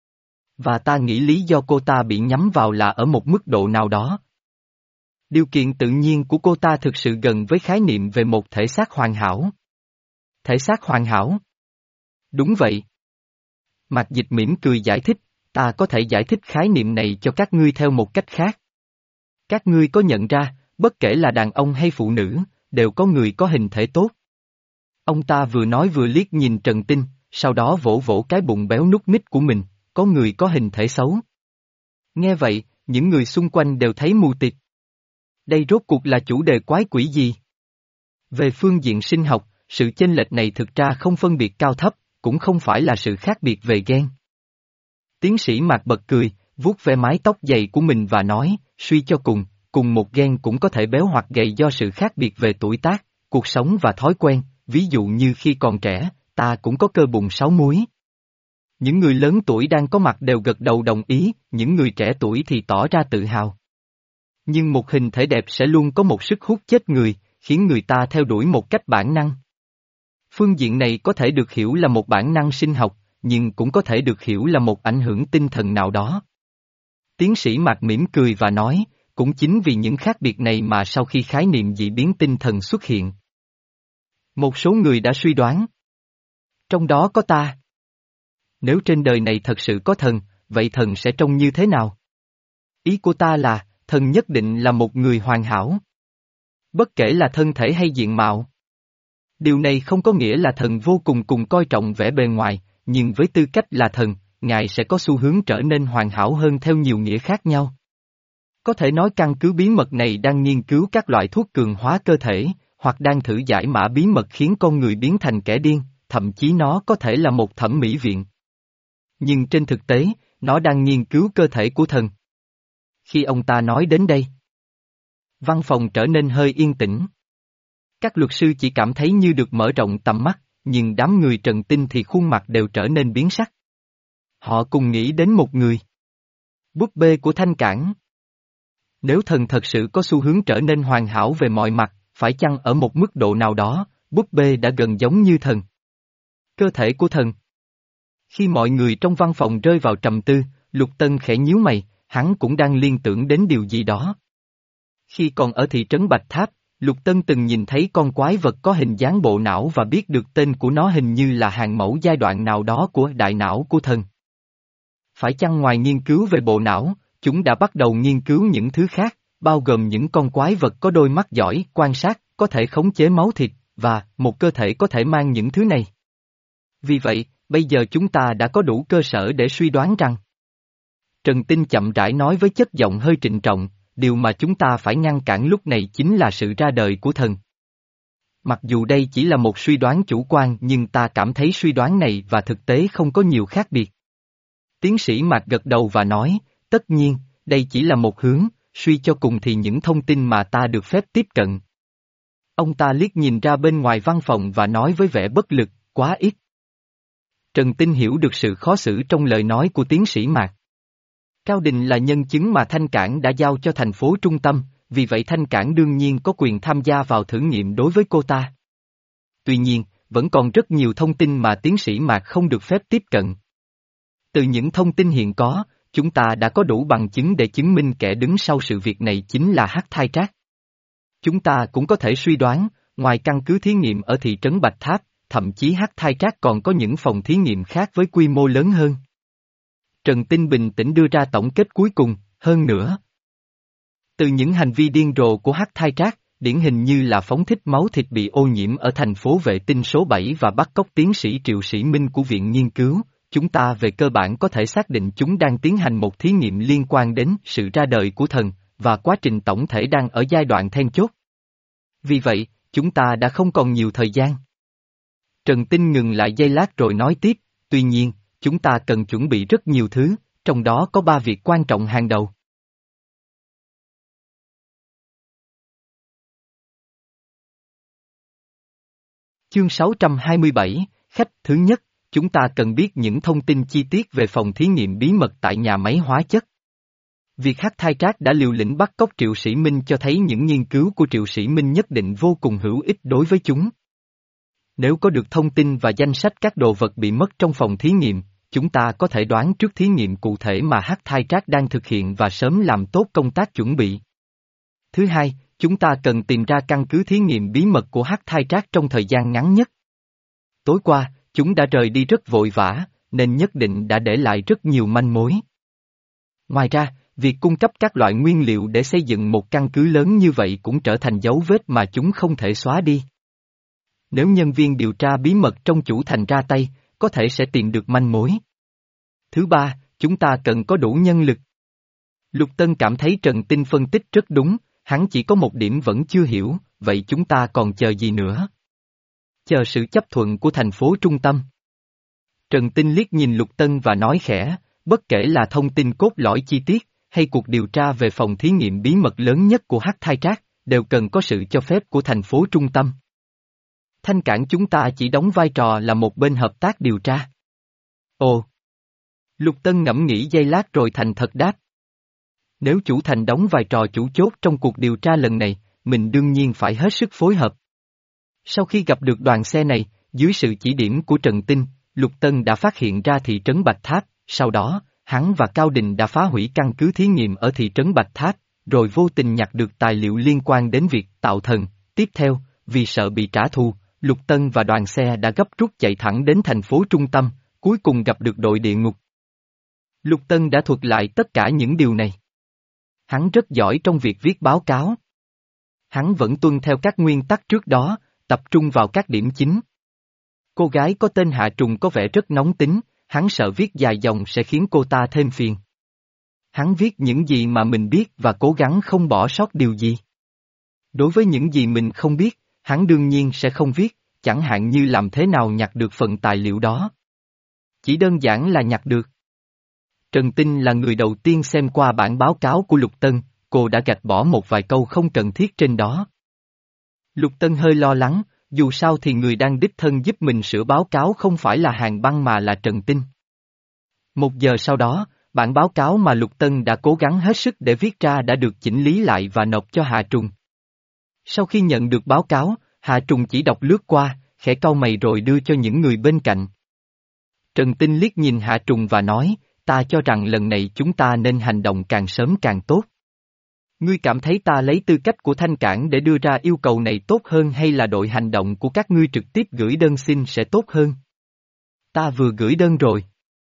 Và ta nghĩ lý do cô ta bị nhắm vào là ở một mức độ nào đó. Điều kiện tự nhiên của cô ta thực sự gần với khái niệm về một thể xác hoàn hảo. Thể xác hoàn hảo? Đúng vậy. Mạc Dịch mỉm cười giải thích, ta có thể giải thích khái niệm này cho các ngươi theo một cách khác. Các ngươi có nhận ra, bất kể là đàn ông hay phụ nữ, đều có người có hình thể tốt. Ông ta vừa nói vừa liếc nhìn Trần Tinh, sau đó vỗ vỗ cái bụng béo nút nít của mình, có người có hình thể xấu. Nghe vậy, những người xung quanh đều thấy mù tịt. Đây rốt cuộc là chủ đề quái quỷ gì? Về phương diện sinh học, sự chênh lệch này thực ra không phân biệt cao thấp, cũng không phải là sự khác biệt về gen. Tiến sĩ Mạc bật cười, vuốt ve mái tóc dày của mình và nói, suy cho cùng, cùng một gen cũng có thể béo hoặc gầy do sự khác biệt về tuổi tác, cuộc sống và thói quen, ví dụ như khi còn trẻ, ta cũng có cơ bụng sáu múi. Những người lớn tuổi đang có mặt đều gật đầu đồng ý, những người trẻ tuổi thì tỏ ra tự hào. Nhưng một hình thể đẹp sẽ luôn có một sức hút chết người, khiến người ta theo đuổi một cách bản năng. Phương diện này có thể được hiểu là một bản năng sinh học, nhưng cũng có thể được hiểu là một ảnh hưởng tinh thần nào đó. Tiến sĩ Mạc mỉm cười và nói, cũng chính vì những khác biệt này mà sau khi khái niệm dị biến tinh thần xuất hiện, một số người đã suy đoán. Trong đó có ta. Nếu trên đời này thật sự có thần, vậy thần sẽ trông như thế nào? Ý của ta là, thần nhất định là một người hoàn hảo. Bất kể là thân thể hay diện mạo. Điều này không có nghĩa là thần vô cùng cùng coi trọng vẻ bề ngoài, nhưng với tư cách là thần, Ngài sẽ có xu hướng trở nên hoàn hảo hơn theo nhiều nghĩa khác nhau. Có thể nói căn cứ bí mật này đang nghiên cứu các loại thuốc cường hóa cơ thể, hoặc đang thử giải mã bí mật khiến con người biến thành kẻ điên, thậm chí nó có thể là một thẩm mỹ viện. Nhưng trên thực tế, nó đang nghiên cứu cơ thể của thần. Khi ông ta nói đến đây, văn phòng trở nên hơi yên tĩnh. Các luật sư chỉ cảm thấy như được mở rộng tầm mắt, nhưng đám người Trần Tinh thì khuôn mặt đều trở nên biến sắc. Họ cùng nghĩ đến một người. Búp bê của Thanh Cảng. Nếu thần thật sự có xu hướng trở nên hoàn hảo về mọi mặt, phải chăng ở một mức độ nào đó, búp bê đã gần giống như thần? Cơ thể của thần. Khi mọi người trong văn phòng rơi vào trầm tư, Lục Tân khẽ nhíu mày, hắn cũng đang liên tưởng đến điều gì đó. Khi còn ở thị trấn Bạch Tháp, Lục Tân từng nhìn thấy con quái vật có hình dáng bộ não và biết được tên của nó hình như là hàng mẫu giai đoạn nào đó của đại não của thần. Phải chăng ngoài nghiên cứu về bộ não, chúng đã bắt đầu nghiên cứu những thứ khác, bao gồm những con quái vật có đôi mắt giỏi quan sát, có thể khống chế máu thịt, và một cơ thể có thể mang những thứ này. Vì vậy, bây giờ chúng ta đã có đủ cơ sở để suy đoán rằng. Trần Tinh chậm rãi nói với chất giọng hơi trịnh trọng, điều mà chúng ta phải ngăn cản lúc này chính là sự ra đời của thần. Mặc dù đây chỉ là một suy đoán chủ quan nhưng ta cảm thấy suy đoán này và thực tế không có nhiều khác biệt. Tiến sĩ Mạc gật đầu và nói, tất nhiên, đây chỉ là một hướng, suy cho cùng thì những thông tin mà ta được phép tiếp cận. Ông ta liếc nhìn ra bên ngoài văn phòng và nói với vẻ bất lực, quá ít. Trần Tinh hiểu được sự khó xử trong lời nói của tiến sĩ Mạc. Cao Đình là nhân chứng mà Thanh Cảng đã giao cho thành phố trung tâm, vì vậy Thanh Cảng đương nhiên có quyền tham gia vào thử nghiệm đối với cô ta. Tuy nhiên, vẫn còn rất nhiều thông tin mà tiến sĩ Mạc không được phép tiếp cận. Từ những thông tin hiện có, chúng ta đã có đủ bằng chứng để chứng minh kẻ đứng sau sự việc này chính là Hắc Thai Trác. Chúng ta cũng có thể suy đoán, ngoài căn cứ thí nghiệm ở thị trấn Bạch Tháp, thậm chí Hắc Thai Trác còn có những phòng thí nghiệm khác với quy mô lớn hơn. Trần Tinh bình tĩnh đưa ra tổng kết cuối cùng, hơn nữa. Từ những hành vi điên rồ của Hắc Thai Trác, điển hình như là phóng thích máu thịt bị ô nhiễm ở thành phố vệ tinh số bảy và bắt cóc tiến sĩ Triệu Sĩ Minh của Viện Nghiên cứu, chúng ta về cơ bản có thể xác định chúng đang tiến hành một thí nghiệm liên quan đến sự ra đời của thần, và quá trình tổng thể đang ở giai đoạn then chốt. Vì vậy, chúng ta đã không còn nhiều thời gian. Trần Tinh ngừng lại giây lát rồi nói tiếp, tuy nhiên, chúng ta cần chuẩn bị rất nhiều thứ, trong đó có ba việc quan trọng hàng đầu. Chương sáu trăm hai mươi bảy, khách thứ nhất, chúng ta cần biết những thông tin chi tiết về phòng thí nghiệm bí mật tại nhà máy hóa chất. Việc Hắc Thai Trác đã liều lĩnh bắt cóc Triệu Sĩ Minh cho thấy những nghiên cứu của Triệu Sĩ Minh nhất định vô cùng hữu ích đối với chúng. Nếu có được thông tin và danh sách các đồ vật bị mất trong phòng thí nghiệm, chúng ta có thể đoán trước thí nghiệm cụ thể mà Hắc Thai Trác đang thực hiện và sớm làm tốt công tác chuẩn bị. Thứ hai, chúng ta cần tìm ra căn cứ thí nghiệm bí mật của Hắc Thai Trác trong thời gian ngắn nhất. Tối qua, chúng đã rời đi rất vội vã, nên nhất định đã để lại rất nhiều manh mối. Ngoài ra, việc cung cấp các loại nguyên liệu để xây dựng một căn cứ lớn như vậy cũng trở thành dấu vết mà chúng không thể xóa đi. Nếu nhân viên điều tra bí mật trong chủ thành ra tay, có thể sẽ tìm được manh mối. Thứ ba, chúng ta cần có đủ nhân lực. Lục Tân cảm thấy Trần Tinh phân tích rất đúng, hắn chỉ có một điểm vẫn chưa hiểu, vậy chúng ta còn chờ gì nữa? Chờ sự chấp thuận của thành phố trung tâm. Trần Tinh liếc nhìn Lục Tân và nói khẽ, bất kể là thông tin cốt lõi chi tiết, hay cuộc điều tra về phòng thí nghiệm bí mật lớn nhất của Hắc Thai Trác, đều cần có sự cho phép của thành phố trung tâm. Thanh Cảng chúng ta chỉ đóng vai trò là một bên hợp tác điều tra. Ồ! Lục Tân ngẫm nghĩ giây lát rồi thành thật đáp. Nếu chủ thành đóng vai trò chủ chốt trong cuộc điều tra lần này, mình đương nhiên phải hết sức phối hợp. Sau khi gặp được đoàn xe này, dưới sự chỉ điểm của Trần Tinh, Lục Tân đã phát hiện ra thị trấn Bạch Tháp, sau đó, hắn và Cao Đình đã phá hủy căn cứ thí nghiệm ở thị trấn Bạch Tháp, rồi vô tình nhặt được tài liệu liên quan đến việc tạo thần. Tiếp theo, vì sợ bị trả thù, Lục Tân và đoàn xe đã gấp rút chạy thẳng đến thành phố trung tâm, cuối cùng gặp được đội địa ngục. Lục Tân đã thuật lại tất cả những điều này. Hắn rất giỏi trong việc viết báo cáo. Hắn vẫn tuân theo các nguyên tắc trước đó, tập trung vào các điểm chính. Cô gái có tên Hạ Trùng có vẻ rất nóng tính, hắn sợ viết dài dòng sẽ khiến cô ta thêm phiền. Hắn viết những gì mà mình biết và cố gắng không bỏ sót điều gì. Đối với những gì mình không biết, hắn đương nhiên sẽ không viết, chẳng hạn như làm thế nào nhặt được phần tài liệu đó. Chỉ đơn giản là nhặt được. Trần Tinh là người đầu tiên xem qua bản báo cáo của Lục Tân, cô đã gạch bỏ một vài câu không cần thiết trên đó. Lục Tân hơi lo lắng, dù sao thì người đang đích thân giúp mình sửa báo cáo không phải là Hàn Băng mà là Trần Tinh. Một giờ sau đó, bản báo cáo mà Lục Tân đã cố gắng hết sức để viết ra đã được chỉnh lý lại và nộp cho Hà Trùng. Sau khi nhận được báo cáo, Hà Trùng chỉ đọc lướt qua, khẽ cau mày rồi đưa cho những người bên cạnh. Trần Tinh liếc nhìn Hà Trùng và nói, ta cho rằng lần này chúng ta nên hành động càng sớm càng tốt. Ngươi cảm thấy ta lấy tư cách của Thanh Cảng để đưa ra yêu cầu này tốt hơn hay là đội hành động của các ngươi trực tiếp gửi đơn xin sẽ tốt hơn? Ta vừa gửi đơn rồi.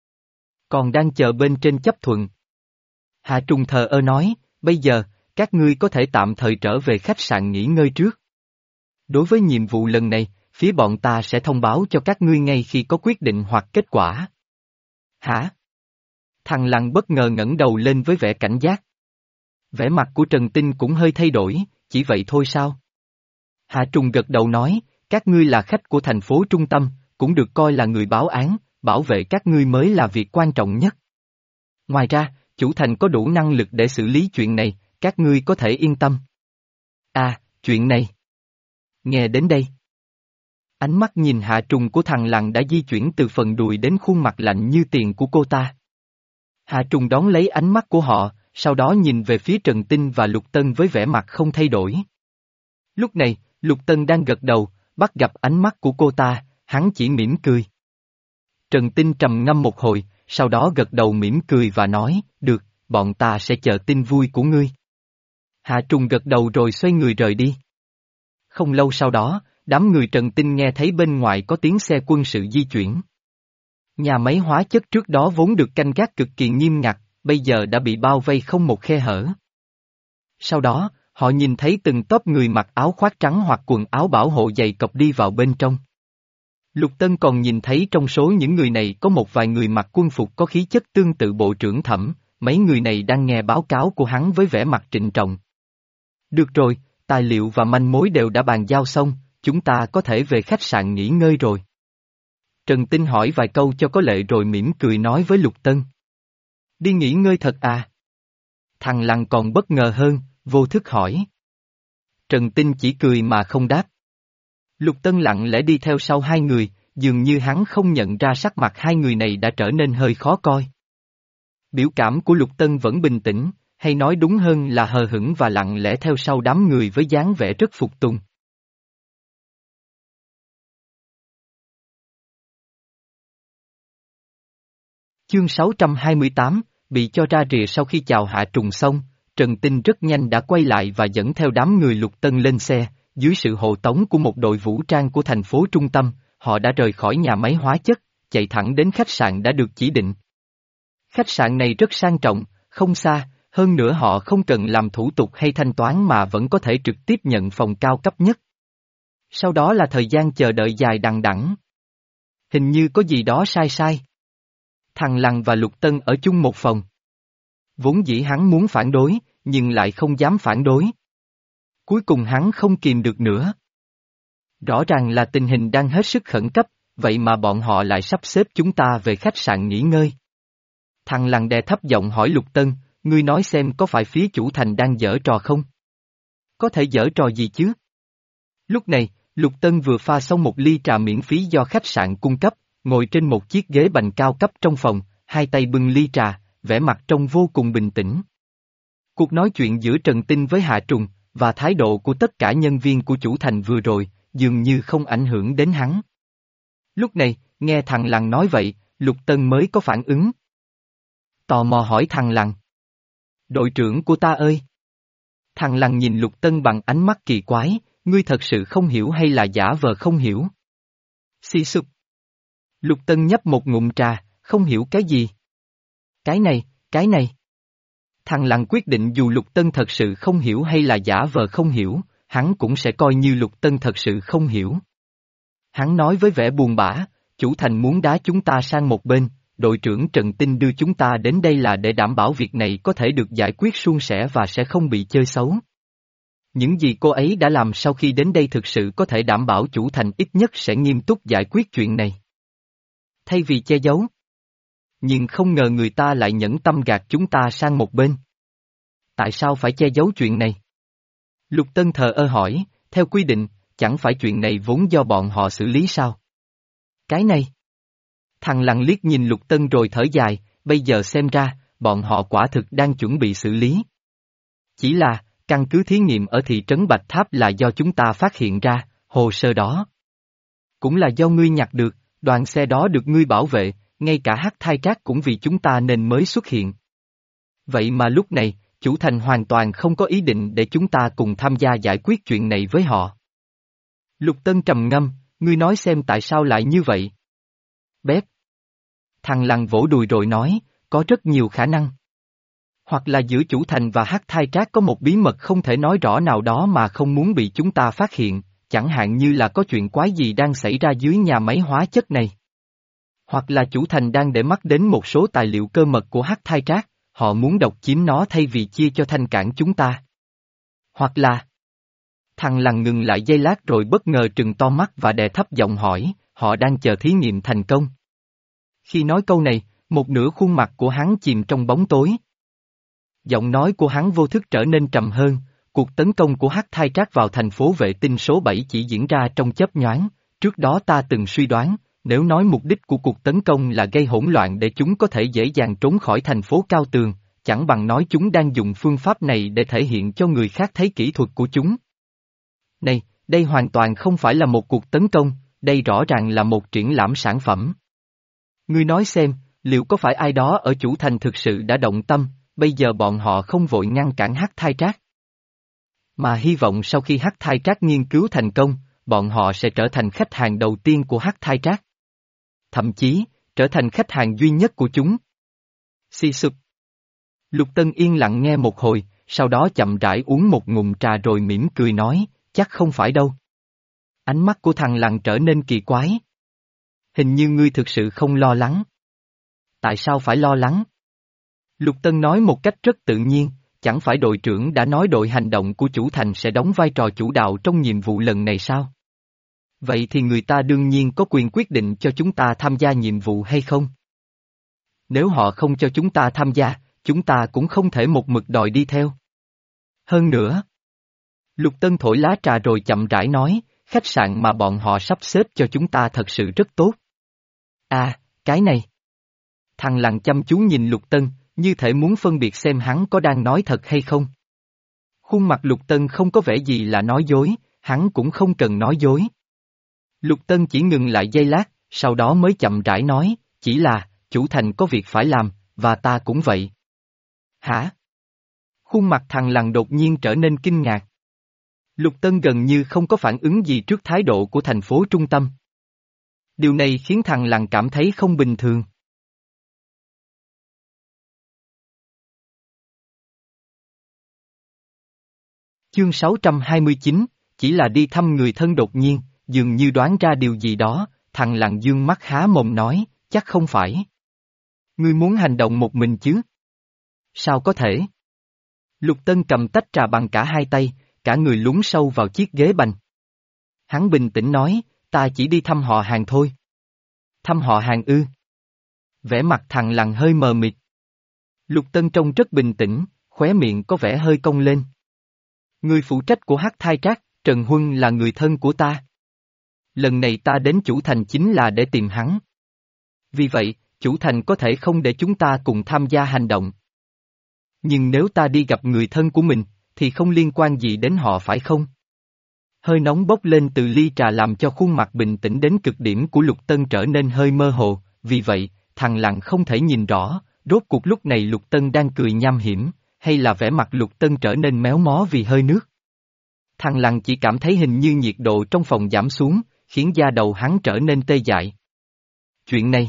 Còn đang chờ bên trên chấp thuận. Hạ Trùng thờ ơ nói, bây giờ, các ngươi có thể tạm thời trở về khách sạn nghỉ ngơi trước. Đối với nhiệm vụ lần này, phía bọn ta sẽ thông báo cho các ngươi ngay khi có quyết định hoặc kết quả. Hả? Thằng Lăng bất ngờ ngẩng đầu lên với vẻ cảnh giác. Vẻ mặt của Trần Tinh cũng hơi thay đổi, chỉ vậy thôi sao? Hạ Trùng gật đầu nói, các ngươi là khách của thành phố trung tâm, cũng được coi là người báo án, bảo vệ các ngươi mới là việc quan trọng nhất. Ngoài ra, chủ thành có đủ năng lực để xử lý chuyện này, các ngươi có thể yên tâm. À, chuyện này. Nghe đến đây. Ánh mắt nhìn Hạ Trùng của thằng Lăng đã di chuyển từ phần đùi đến khuôn mặt lạnh như tiền của cô ta. Hạ Trùng đón lấy ánh mắt của họ, sau đó nhìn về phía Trần Tinh và Lục Tân với vẻ mặt không thay đổi. Lúc này, Lục Tân đang gật đầu, bắt gặp ánh mắt của cô ta, hắn chỉ mỉm cười. Trần Tinh trầm ngâm một hồi, sau đó gật đầu mỉm cười và nói, được, bọn ta sẽ chờ tin vui của ngươi. Hạ Trùng gật đầu rồi xoay người rời đi. Không lâu sau đó, đám người Trần Tinh nghe thấy bên ngoài có tiếng xe quân sự di chuyển. Nhà máy hóa chất trước đó vốn được canh gác cực kỳ nghiêm ngặt, bây giờ đã bị bao vây không một khe hở. Sau đó, họ nhìn thấy từng tốp người mặc áo khoác trắng hoặc quần áo bảo hộ dày cộc đi vào bên trong. Lục Tân còn nhìn thấy trong số những người này có một vài người mặc quân phục có khí chất tương tự bộ trưởng Thẩm, mấy người này đang nghe báo cáo của hắn với vẻ mặt trịnh trọng. Được rồi, tài liệu và manh mối đều đã bàn giao xong, chúng ta có thể về khách sạn nghỉ ngơi rồi. Trần Tinh hỏi vài câu cho có lệ rồi mỉm cười nói với Lục Tân. Đi nghỉ ngơi thật à? Thằng Lăng còn bất ngờ hơn, vô thức hỏi. Trần Tinh chỉ cười mà không đáp. Lục Tân lặng lẽ đi theo sau hai người, dường như hắn không nhận ra sắc mặt hai người này đã trở nên hơi khó coi. Biểu cảm của Lục Tân vẫn bình tĩnh, hay nói đúng hơn là hờ hững và lặng lẽ theo sau đám người với dáng vẻ rất phục tùng. Chương sáu trăm hai mươi tám, bị cho ra rìa. Sau khi chào Hạ Trùng xong, Trần Tinh rất nhanh đã quay lại và dẫn theo đám người Lục Tân lên xe, dưới sự hộ tống của một đội vũ trang của thành phố trung tâm, họ đã rời khỏi nhà máy hóa chất, chạy thẳng đến khách sạn đã được chỉ định. Khách sạn này rất sang trọng, không xa, hơn nữa họ không cần làm thủ tục hay thanh toán mà vẫn có thể trực tiếp nhận phòng cao cấp nhất. Sau đó là thời gian chờ đợi dài đằng đẵng. Hình như có gì đó sai sai. Thằng Lăng và Lục Tân ở chung một phòng. Vốn dĩ hắn muốn phản đối, nhưng lại không dám phản đối. Cuối cùng hắn không kìm được nữa. Rõ ràng là tình hình đang hết sức khẩn cấp, vậy mà bọn họ lại sắp xếp chúng ta về khách sạn nghỉ ngơi. Thằng Lăng đè thấp giọng hỏi Lục Tân, ngươi nói xem có phải phía chủ thành đang giở trò không? Có thể giở trò gì chứ? Lúc này, Lục Tân vừa pha xong một ly trà miễn phí do khách sạn cung cấp, ngồi trên một chiếc ghế bành cao cấp trong phòng, hai tay bưng ly trà, vẻ mặt trông vô cùng bình tĩnh. Cuộc nói chuyện giữa Trần Tinh với Hạ Trùng, và thái độ của tất cả nhân viên của chủ thành vừa rồi, dường như không ảnh hưởng đến hắn. Lúc này, nghe thằng Lăng nói vậy, Lục Tân mới có phản ứng. Tò mò hỏi thằng Lăng. Đội trưởng của ta ơi! Thằng Lăng nhìn Lục Tân bằng ánh mắt kỳ quái, ngươi thật sự không hiểu hay là giả vờ không hiểu? Xì sụp. Lục Tân nhấp một ngụm trà, không hiểu cái gì. Cái này, cái này. Thằng Lăng quyết định dù Lục Tân thật sự không hiểu hay là giả vờ không hiểu, hắn cũng sẽ coi như Lục Tân thật sự không hiểu. Hắn nói với vẻ buồn bã, chủ thành muốn đá chúng ta sang một bên, đội trưởng Trần Tinh đưa chúng ta đến đây là để đảm bảo việc này có thể được giải quyết suôn sẻ và sẽ không bị chơi xấu. Những gì cô ấy đã làm sau khi đến đây thực sự có thể đảm bảo chủ thành ít nhất sẽ nghiêm túc giải quyết chuyện này. Thay vì che giấu. Nhưng không ngờ người ta lại nhẫn tâm gạt chúng ta sang một bên. Tại sao phải che giấu chuyện này? Lục Tân thờ ơ hỏi, theo quy định, chẳng phải chuyện này vốn do bọn họ xử lý sao? Cái này. Thằng Lăng liếc nhìn Lục Tân rồi thở dài, bây giờ xem ra, bọn họ quả thực đang chuẩn bị xử lý. Chỉ là, căn cứ thí nghiệm ở thị trấn Bạch Tháp là do chúng ta phát hiện ra, hồ sơ đó. Cũng là do ngươi nhặt được, đoàn xe đó được ngươi bảo vệ, ngay cả Hắc Thai Trác cũng vì chúng ta nên mới xuất hiện. Vậy mà lúc này, chủ thành hoàn toàn không có ý định để chúng ta cùng tham gia giải quyết chuyện này với họ. Lục Tân trầm ngâm, ngươi nói xem tại sao lại như vậy? Bép. Thằng Lăng vỗ đùi rồi nói, có rất nhiều khả năng. Hoặc là giữa chủ thành và Hắc Thai Trác có một bí mật không thể nói rõ nào đó mà không muốn bị chúng ta phát hiện, chẳng hạn như là có chuyện quái gì đang xảy ra dưới nhà máy hóa chất này. Hoặc là chủ thành đang để mắt đến một số tài liệu cơ mật của Hắc Thai Trác, họ muốn độc chiếm nó thay vì chia cho thanh cảng chúng ta. Hoặc là... Thằng Lăng ngừng lại giây lát rồi bất ngờ trừng to mắt và đè thấp giọng hỏi, họ đang chờ thí nghiệm thành công. Khi nói câu này, một nửa khuôn mặt của hắn chìm trong bóng tối. Giọng nói của hắn vô thức trở nên trầm hơn, cuộc tấn công của Hắc Thai Trác vào thành phố vệ tinh số bảy chỉ diễn ra trong chớp nhoáng, trước đó ta từng suy đoán, nếu nói mục đích của cuộc tấn công là gây hỗn loạn để chúng có thể dễ dàng trốn khỏi thành phố cao tường, chẳng bằng nói chúng đang dùng phương pháp này để thể hiện cho người khác thấy kỹ thuật của chúng. Này, đây hoàn toàn không phải là một cuộc tấn công, đây rõ ràng là một triển lãm sản phẩm. Ngươi nói xem, Liệu có phải ai đó ở chủ thành thực sự đã động tâm, bây giờ bọn họ không vội ngăn cản Hắc Thai Trác? Mà hy vọng sau khi Hắc Thai Trác nghiên cứu thành công, bọn họ sẽ trở thành khách hàng đầu tiên của Hắc Thai Trác. Thậm chí, trở thành khách hàng duy nhất của chúng. Xì sụp. Lục Tân yên lặng nghe một hồi, sau đó chậm rãi uống một ngụm trà rồi mỉm cười nói, chắc không phải đâu. Ánh mắt của thằng Lằn trở nên kỳ quái. Hình như ngươi thực sự không lo lắng. Tại sao phải lo lắng? Lục Tân nói một cách rất tự nhiên, chẳng phải đội trưởng đã nói đội hành động của chủ thành sẽ đóng vai trò chủ đạo trong nhiệm vụ lần này sao? Vậy thì người ta đương nhiên có quyền quyết định cho chúng ta tham gia nhiệm vụ hay không? Nếu họ không cho chúng ta tham gia, chúng ta cũng không thể một mực đòi đi theo. Hơn nữa, Lục Tân thổi lá trà rồi chậm rãi nói, khách sạn mà bọn họ sắp xếp cho chúng ta thật sự rất tốt. À, cái này. Thằng Lằn chăm chú nhìn Lục Tân, như thể muốn phân biệt xem hắn có đang nói thật hay không. Khuôn mặt Lục Tân không có vẻ gì là nói dối, hắn cũng không cần nói dối. Lục Tân chỉ ngừng lại giây lát, sau đó mới chậm rãi nói, chỉ là, chủ thành có việc phải làm, và ta cũng vậy. Hả? Khuôn mặt thằng Lằn đột nhiên trở nên kinh ngạc. Lục Tân gần như không có phản ứng gì trước thái độ của thành phố trung tâm. Điều này khiến thằng Lằn cảm thấy không bình thường. Chương sáu trăm hai mươi chín, chỉ là đi thăm người thân đột nhiên, dường như đoán ra điều gì đó, thằng Lằn dương mắt há mồm nói, chắc không phải. Ngươi muốn hành động một mình chứ? Sao có thể? Lục Tân cầm tách trà bằng cả hai tay, cả người lún sâu vào chiếc ghế bành. Hắn bình tĩnh nói, ta chỉ đi thăm họ hàng thôi. Thăm họ hàng ư? Vẻ mặt thằng Lằn hơi mờ mịt. Lục Tân trông rất bình tĩnh, khóe miệng có vẻ hơi cong lên. Người phụ trách của Hắc Thai Trác, Trần Huân là người thân của ta. Lần này ta đến chủ thành chính là để tìm hắn. Vì vậy, chủ thành có thể không để chúng ta cùng tham gia hành động. Nhưng nếu ta đi gặp người thân của mình, thì không liên quan gì đến họ phải không? Hơi nóng bốc lên từ ly trà làm cho khuôn mặt bình tĩnh đến cực điểm của Lục Tân trở nên hơi mơ hồ, vì vậy, thằng Lằn không thể nhìn rõ, rốt cuộc lúc này Lục Tân đang cười nham hiểm, hay là vẻ mặt Lục Tân trở nên méo mó vì hơi nước. Thằng Lằn chỉ cảm thấy hình như nhiệt độ trong phòng giảm xuống, khiến da đầu hắn trở nên tê dại. Chuyện này.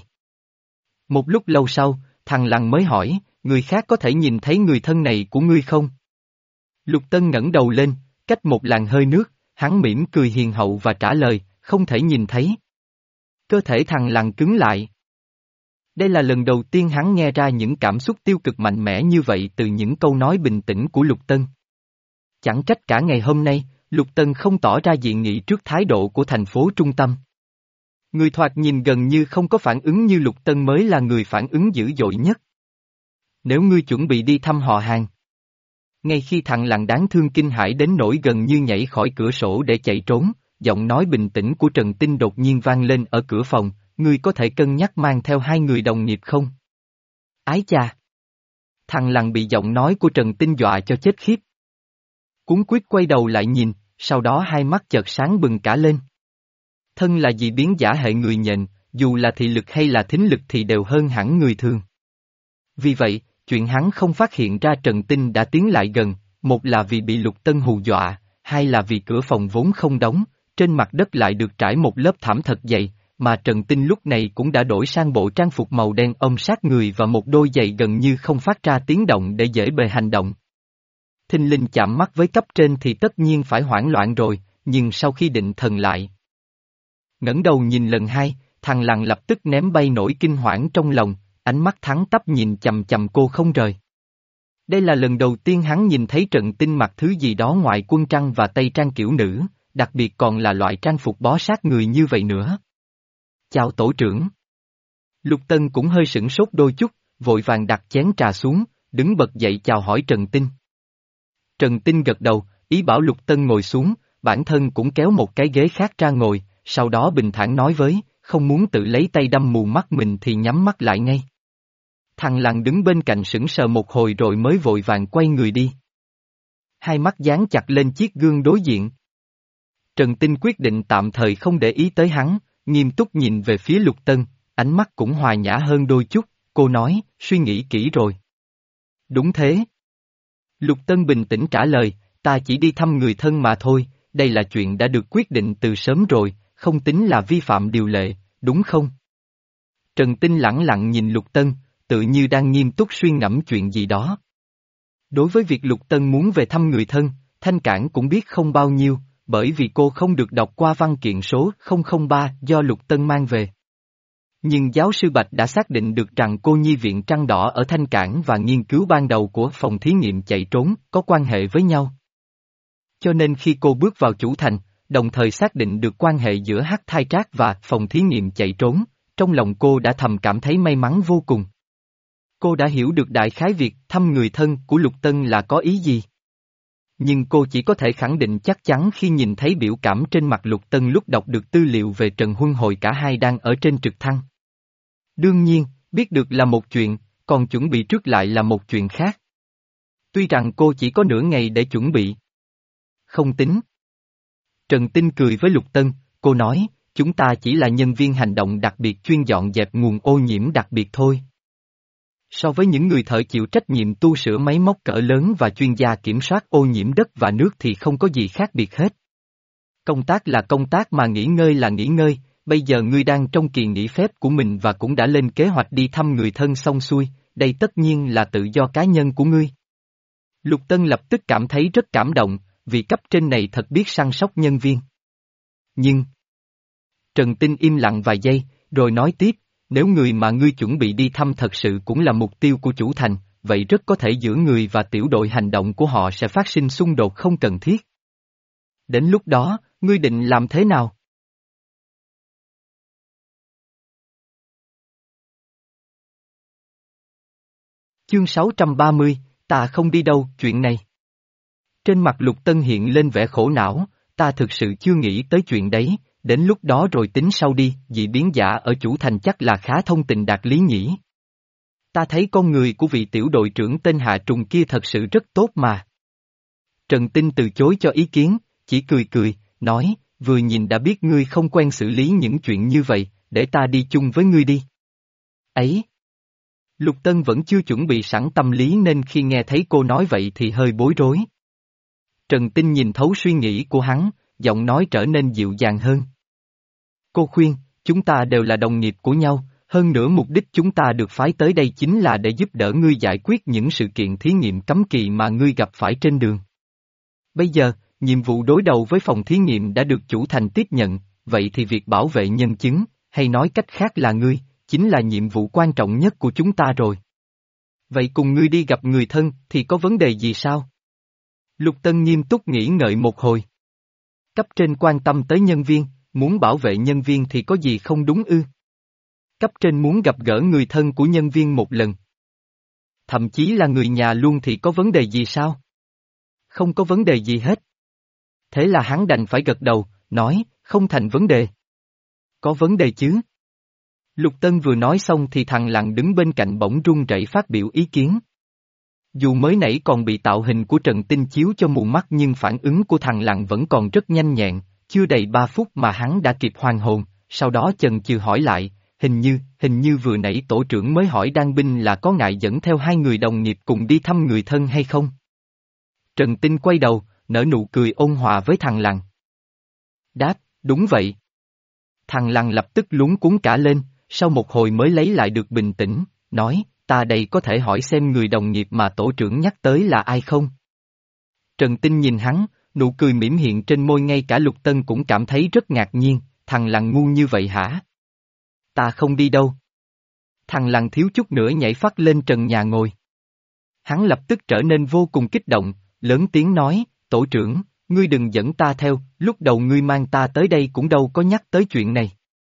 Một lúc lâu sau, thằng Lằn mới hỏi, người khác có thể nhìn thấy người thân này của ngươi không? Lục Tân ngẩng đầu lên, cách một làn hơi nước, hắn mỉm cười hiền hậu và trả lời, không thể nhìn thấy. Cơ thể thằng Lằn cứng lại. Đây là lần đầu tiên hắn nghe ra những cảm xúc tiêu cực mạnh mẽ như vậy từ những câu nói bình tĩnh của Lục Tân. Chẳng trách cả ngày hôm nay, Lục Tân không tỏ ra dị nghị trước thái độ của thành phố trung tâm. Người thoạt nhìn gần như không có phản ứng như Lục Tân mới là người phản ứng dữ dội nhất. Nếu ngươi chuẩn bị đi thăm họ hàng. Ngay khi thằng Lằn đáng thương kinh hãi đến nỗi gần như nhảy khỏi cửa sổ để chạy trốn, giọng nói bình tĩnh của Trần Tinh đột nhiên vang lên ở cửa phòng, ngươi có thể cân nhắc mang theo hai người đồng nghiệp không? Ái chà! Thằng Lằn bị giọng nói của Trần Tinh dọa cho chết khiếp. Cuống quýt quay đầu lại nhìn, sau đó hai mắt chợt sáng bừng cả lên. Thân là dị biến giả hệ người nhện, dù là thị lực hay là thính lực thì đều hơn hẳn người thường. Vì vậy, chuyện hắn không phát hiện ra Trần Tinh đã tiến lại gần, một là vì bị Lục Tân hù dọa, hai là vì cửa phòng vốn không đóng, trên mặt đất lại được trải một lớp thảm thật dày, mà Trần Tinh lúc này cũng đã đổi sang bộ trang phục màu đen ôm sát người và một đôi giày gần như không phát ra tiếng động để dễ bề hành động. Thinh linh chạm mắt với cấp trên thì tất nhiên phải hoảng loạn rồi, nhưng sau khi định thần lại. Ngẩng đầu nhìn lần hai, thằng Lằn lập tức ném bay nỗi kinh hoảng trong lòng, ánh mắt thắng tắp nhìn chằm chằm cô không rời. Đây là lần đầu tiên hắn nhìn thấy Trần Tinh mặc thứ gì đó ngoài quân trang và tây trang kiểu nữ, đặc biệt còn là loại trang phục bó sát người như vậy nữa. Chào tổ trưởng. Lục Tân cũng hơi sửng sốt đôi chút, vội vàng đặt chén trà xuống, đứng bật dậy chào hỏi Trần Tinh. Trần Tinh gật đầu, ý bảo Lục Tân ngồi xuống, bản thân cũng kéo một cái ghế khác ra ngồi, sau đó bình thản nói với, không muốn tự lấy tay đâm mù mắt mình thì nhắm mắt lại ngay. Thằng Lằn đứng bên cạnh sững sờ một hồi rồi mới vội vàng quay người đi. Hai mắt dán chặt lên chiếc gương đối diện. Trần Tinh quyết định tạm thời không để ý tới hắn, nghiêm túc nhìn về phía Lục Tân, ánh mắt cũng hòa nhã hơn đôi chút, cô nói, suy nghĩ kỹ rồi. Đúng thế. Lục Tân bình tĩnh trả lời, ta chỉ đi thăm người thân mà thôi, đây là chuyện đã được quyết định từ sớm rồi, không tính là vi phạm điều lệ, đúng không? Trần Tinh lẳng lặng nhìn Lục Tân, tự như đang nghiêm túc suy ngẫm chuyện gì đó. Đối với việc Lục Tân muốn về thăm người thân, Thanh Cảng cũng biết không bao nhiêu, bởi vì cô không được đọc qua văn kiện số không không ba do Lục Tân mang về. Nhưng giáo sư Bạch đã xác định được rằng cô nhi viện Trăng Đỏ ở Thanh Cảng và nghiên cứu ban đầu của phòng thí nghiệm chạy trốn có quan hệ với nhau. Cho nên khi cô bước vào chủ thành, đồng thời xác định được quan hệ giữa Hắc Thai Trác và phòng thí nghiệm chạy trốn, trong lòng cô đã thầm cảm thấy may mắn vô cùng. Cô đã hiểu được đại khái việc thăm người thân của Lục Tân là có ý gì. Nhưng cô chỉ có thể khẳng định chắc chắn khi nhìn thấy biểu cảm trên mặt Lục Tân lúc đọc được tư liệu về Trần Huân hồi cả hai đang ở trên trực thăng. Đương nhiên, biết được là một chuyện, còn chuẩn bị trước lại là một chuyện khác. Tuy rằng cô chỉ có nửa ngày để chuẩn bị. Không tính. Trần Tinh cười với Lục Tân, cô nói, chúng ta chỉ là nhân viên hành động đặc biệt chuyên dọn dẹp nguồn ô nhiễm đặc biệt thôi. So với những người thợ chịu trách nhiệm tu sửa máy móc cỡ lớn và chuyên gia kiểm soát ô nhiễm đất và nước thì không có gì khác biệt hết. Công tác là công tác mà nghỉ ngơi là nghỉ ngơi, bây giờ ngươi đang trong kỳ nghỉ phép của mình và cũng đã lên kế hoạch đi thăm người thân xong xuôi, đây tất nhiên là tự do cá nhân của ngươi. Lục Tân lập tức cảm thấy rất cảm động, vì cấp trên này thật biết săn sóc nhân viên. Nhưng... Trần Tinh im lặng vài giây, rồi nói tiếp, nếu người mà ngươi chuẩn bị đi thăm thật sự cũng là mục tiêu của chủ thành, vậy rất có thể giữa người và tiểu đội hành động của họ sẽ phát sinh xung đột không cần thiết. Đến lúc đó, ngươi định làm thế nào? Chương sáu trăm ba mươi, ta không đi đâu, chuyện này. Trên mặt Lục Tân hiện lên vẻ khổ não, ta thực sự chưa nghĩ tới chuyện đấy, đến lúc đó rồi tính sau đi, dị biến giả ở chủ thành chắc là khá thông tình đạt lý nhỉ. Ta thấy con người của vị tiểu đội trưởng tên Hạ Trùng kia thật sự rất tốt mà. Trần Tinh từ chối cho ý kiến, chỉ cười cười, nói, vừa nhìn đã biết ngươi không quen xử lý những chuyện như vậy, để ta đi chung với ngươi đi. Ấy! Lục Tân vẫn chưa chuẩn bị sẵn tâm lý nên khi nghe thấy cô nói vậy thì hơi bối rối. Trần Tinh nhìn thấu suy nghĩ của hắn, giọng nói trở nên dịu dàng hơn. Cô khuyên, chúng ta đều là đồng nghiệp của nhau, hơn nữa mục đích chúng ta được phái tới đây chính là để giúp đỡ ngươi giải quyết những sự kiện thí nghiệm cấm kỵ mà ngươi gặp phải trên đường. Bây giờ, nhiệm vụ đối đầu với phòng thí nghiệm đã được chủ thành tiếp nhận, vậy thì việc bảo vệ nhân chứng, hay nói cách khác là ngươi, chính là nhiệm vụ quan trọng nhất của chúng ta rồi. Vậy cùng ngươi đi gặp người thân thì có vấn đề gì sao? Lục Tân nghiêm túc nghĩ ngợi một hồi. Cấp trên quan tâm tới nhân viên, muốn bảo vệ nhân viên thì có gì không đúng ư? Cấp trên muốn gặp gỡ người thân của nhân viên một lần. Thậm chí là người nhà luôn thì có vấn đề gì sao? Không có vấn đề gì hết. Thế là hắn đành phải gật đầu, nói, không thành vấn đề. Có vấn đề chứ? Lục Tân vừa nói xong thì thằng Lặng đứng bên cạnh bỗng run rẩy phát biểu ý kiến. Dù mới nãy còn bị tạo hình của Trần Tinh chiếu cho mù mắt nhưng phản ứng của thằng Lặng vẫn còn rất nhanh nhẹn, chưa đầy ba phút mà hắn đã kịp hoàn hồn, sau đó chần chừ hỏi lại, hình như, hình như vừa nãy tổ trưởng mới hỏi Đan Binh là có ngại dẫn theo hai người đồng nghiệp cùng đi thăm người thân hay không? Trần Tinh quay đầu, nở nụ cười ôn hòa với thằng Lặng. Đáp, đúng vậy. Thằng Lặng lập tức luống cuống cả lên, sau một hồi mới lấy lại được bình tĩnh, nói, ta đây có thể hỏi xem người đồng nghiệp mà tổ trưởng nhắc tới là ai không? Trần Tinh nhìn hắn, nụ cười mỉm hiện trên môi, ngay cả Lục Tân cũng cảm thấy rất ngạc nhiên, thằng Lặng ngu như vậy hả? Ta không đi đâu. Thằng Lặng thiếu chút nữa nhảy phắt lên trần nhà ngồi. Hắn lập tức trở nên vô cùng kích động, lớn tiếng nói, tổ trưởng, ngươi đừng dẫn ta theo, lúc đầu ngươi mang ta tới đây cũng đâu có nhắc tới chuyện này.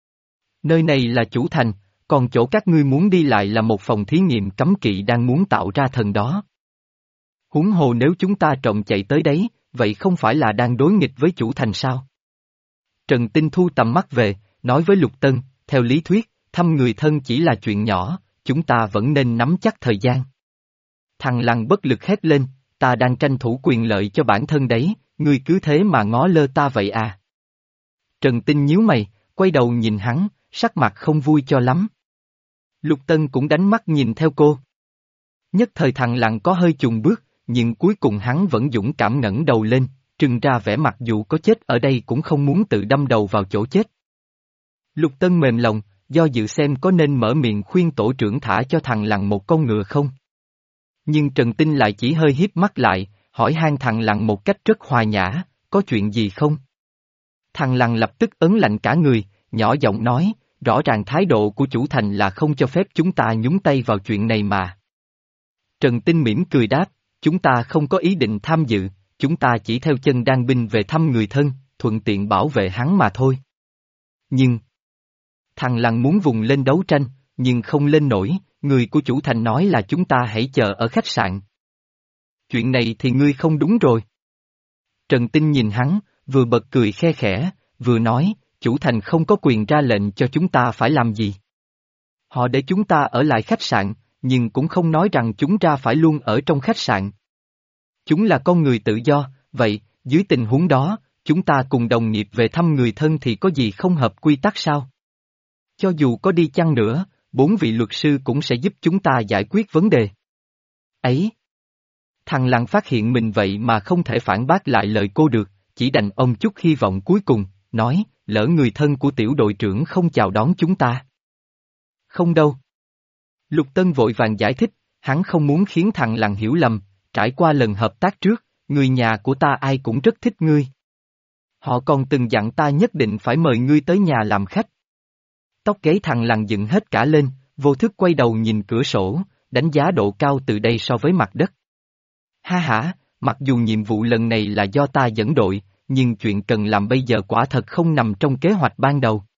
Nơi này là chủ thành, còn chỗ các ngươi muốn đi lại là một phòng thí nghiệm cấm kỵ đang muốn tạo ra thần đó. Huống hồ nếu chúng ta trộm chạy tới đấy, vậy không phải là đang đối nghịch với chủ thành sao? Trần Tinh thu tầm mắt về, nói với Lục Tân, theo lý thuyết, thăm người thân chỉ là chuyện nhỏ, chúng ta vẫn nên nắm chắc thời gian. Thằng Lăng bất lực hét lên, ta đang tranh thủ quyền lợi cho bản thân đấy, ngươi cứ thế mà ngó lơ ta vậy à? Trần Tinh nhíu mày, quay đầu nhìn hắn, sắc mặt không vui cho lắm. Lục Tân cũng đánh mắt nhìn theo cô. Nhất thời thằng Lặng có hơi chùng bước, nhưng cuối cùng hắn vẫn dũng cảm ngẩng đầu lên, trừng ra vẻ mặt dù có chết ở đây cũng không muốn tự đâm đầu vào chỗ chết. Lục Tân mềm lòng, do dự xem có nên mở miệng khuyên tổ trưởng thả cho thằng Lặng một con ngựa không. Nhưng Trần Tinh lại chỉ hơi híp mắt lại, hỏi han thằng Lặng một cách rất hòa nhã, có chuyện gì không? Thằng Lặng lập tức ấn lạnh cả người, nhỏ giọng nói, rõ ràng thái độ của chủ thành là không cho phép chúng ta nhúng tay vào chuyện này mà. Trần Tinh mỉm cười đáp, chúng ta không có ý định tham dự, chúng ta chỉ theo chân đan binh về thăm người thân, thuận tiện bảo vệ hắn mà thôi. Nhưng, thằng Lặng muốn vùng lên đấu tranh, nhưng không lên nổi, người của chủ thành nói là chúng ta hãy chờ ở khách sạn. Chuyện này thì ngươi không đúng rồi. Trần Tinh nhìn hắn, vừa bật cười khe khẽ, vừa nói, chủ thành không có quyền ra lệnh cho chúng ta phải làm gì. Họ để chúng ta ở lại khách sạn, nhưng cũng không nói rằng chúng ta phải luôn ở trong khách sạn. Chúng là con người tự do, vậy, dưới tình huống đó, chúng ta cùng đồng nghiệp về thăm người thân thì có gì không hợp quy tắc sao? Cho dù có đi chăng nữa, bốn vị luật sư cũng sẽ giúp chúng ta giải quyết vấn đề. Ấy! Thằng Lặng phát hiện mình vậy mà không thể phản bác lại lời cô được, chỉ đành ông chút hy vọng cuối cùng, nói, lỡ người thân của tiểu đội trưởng không chào đón chúng ta. Không đâu. Lục Tân vội vàng giải thích, hắn không muốn khiến thằng Lặng hiểu lầm, trải qua lần hợp tác trước, người nhà của ta ai cũng rất thích ngươi. Họ còn từng dặn ta nhất định phải mời ngươi tới nhà làm khách. Tóc gáy thằng Lặng dựng hết cả lên, vô thức quay đầu nhìn cửa sổ, đánh giá độ cao từ đây so với mặt đất. Ha hả, mặc dù nhiệm vụ lần này là do ta dẫn đội, nhưng chuyện cần làm bây giờ quả thật không nằm trong kế hoạch ban đầu.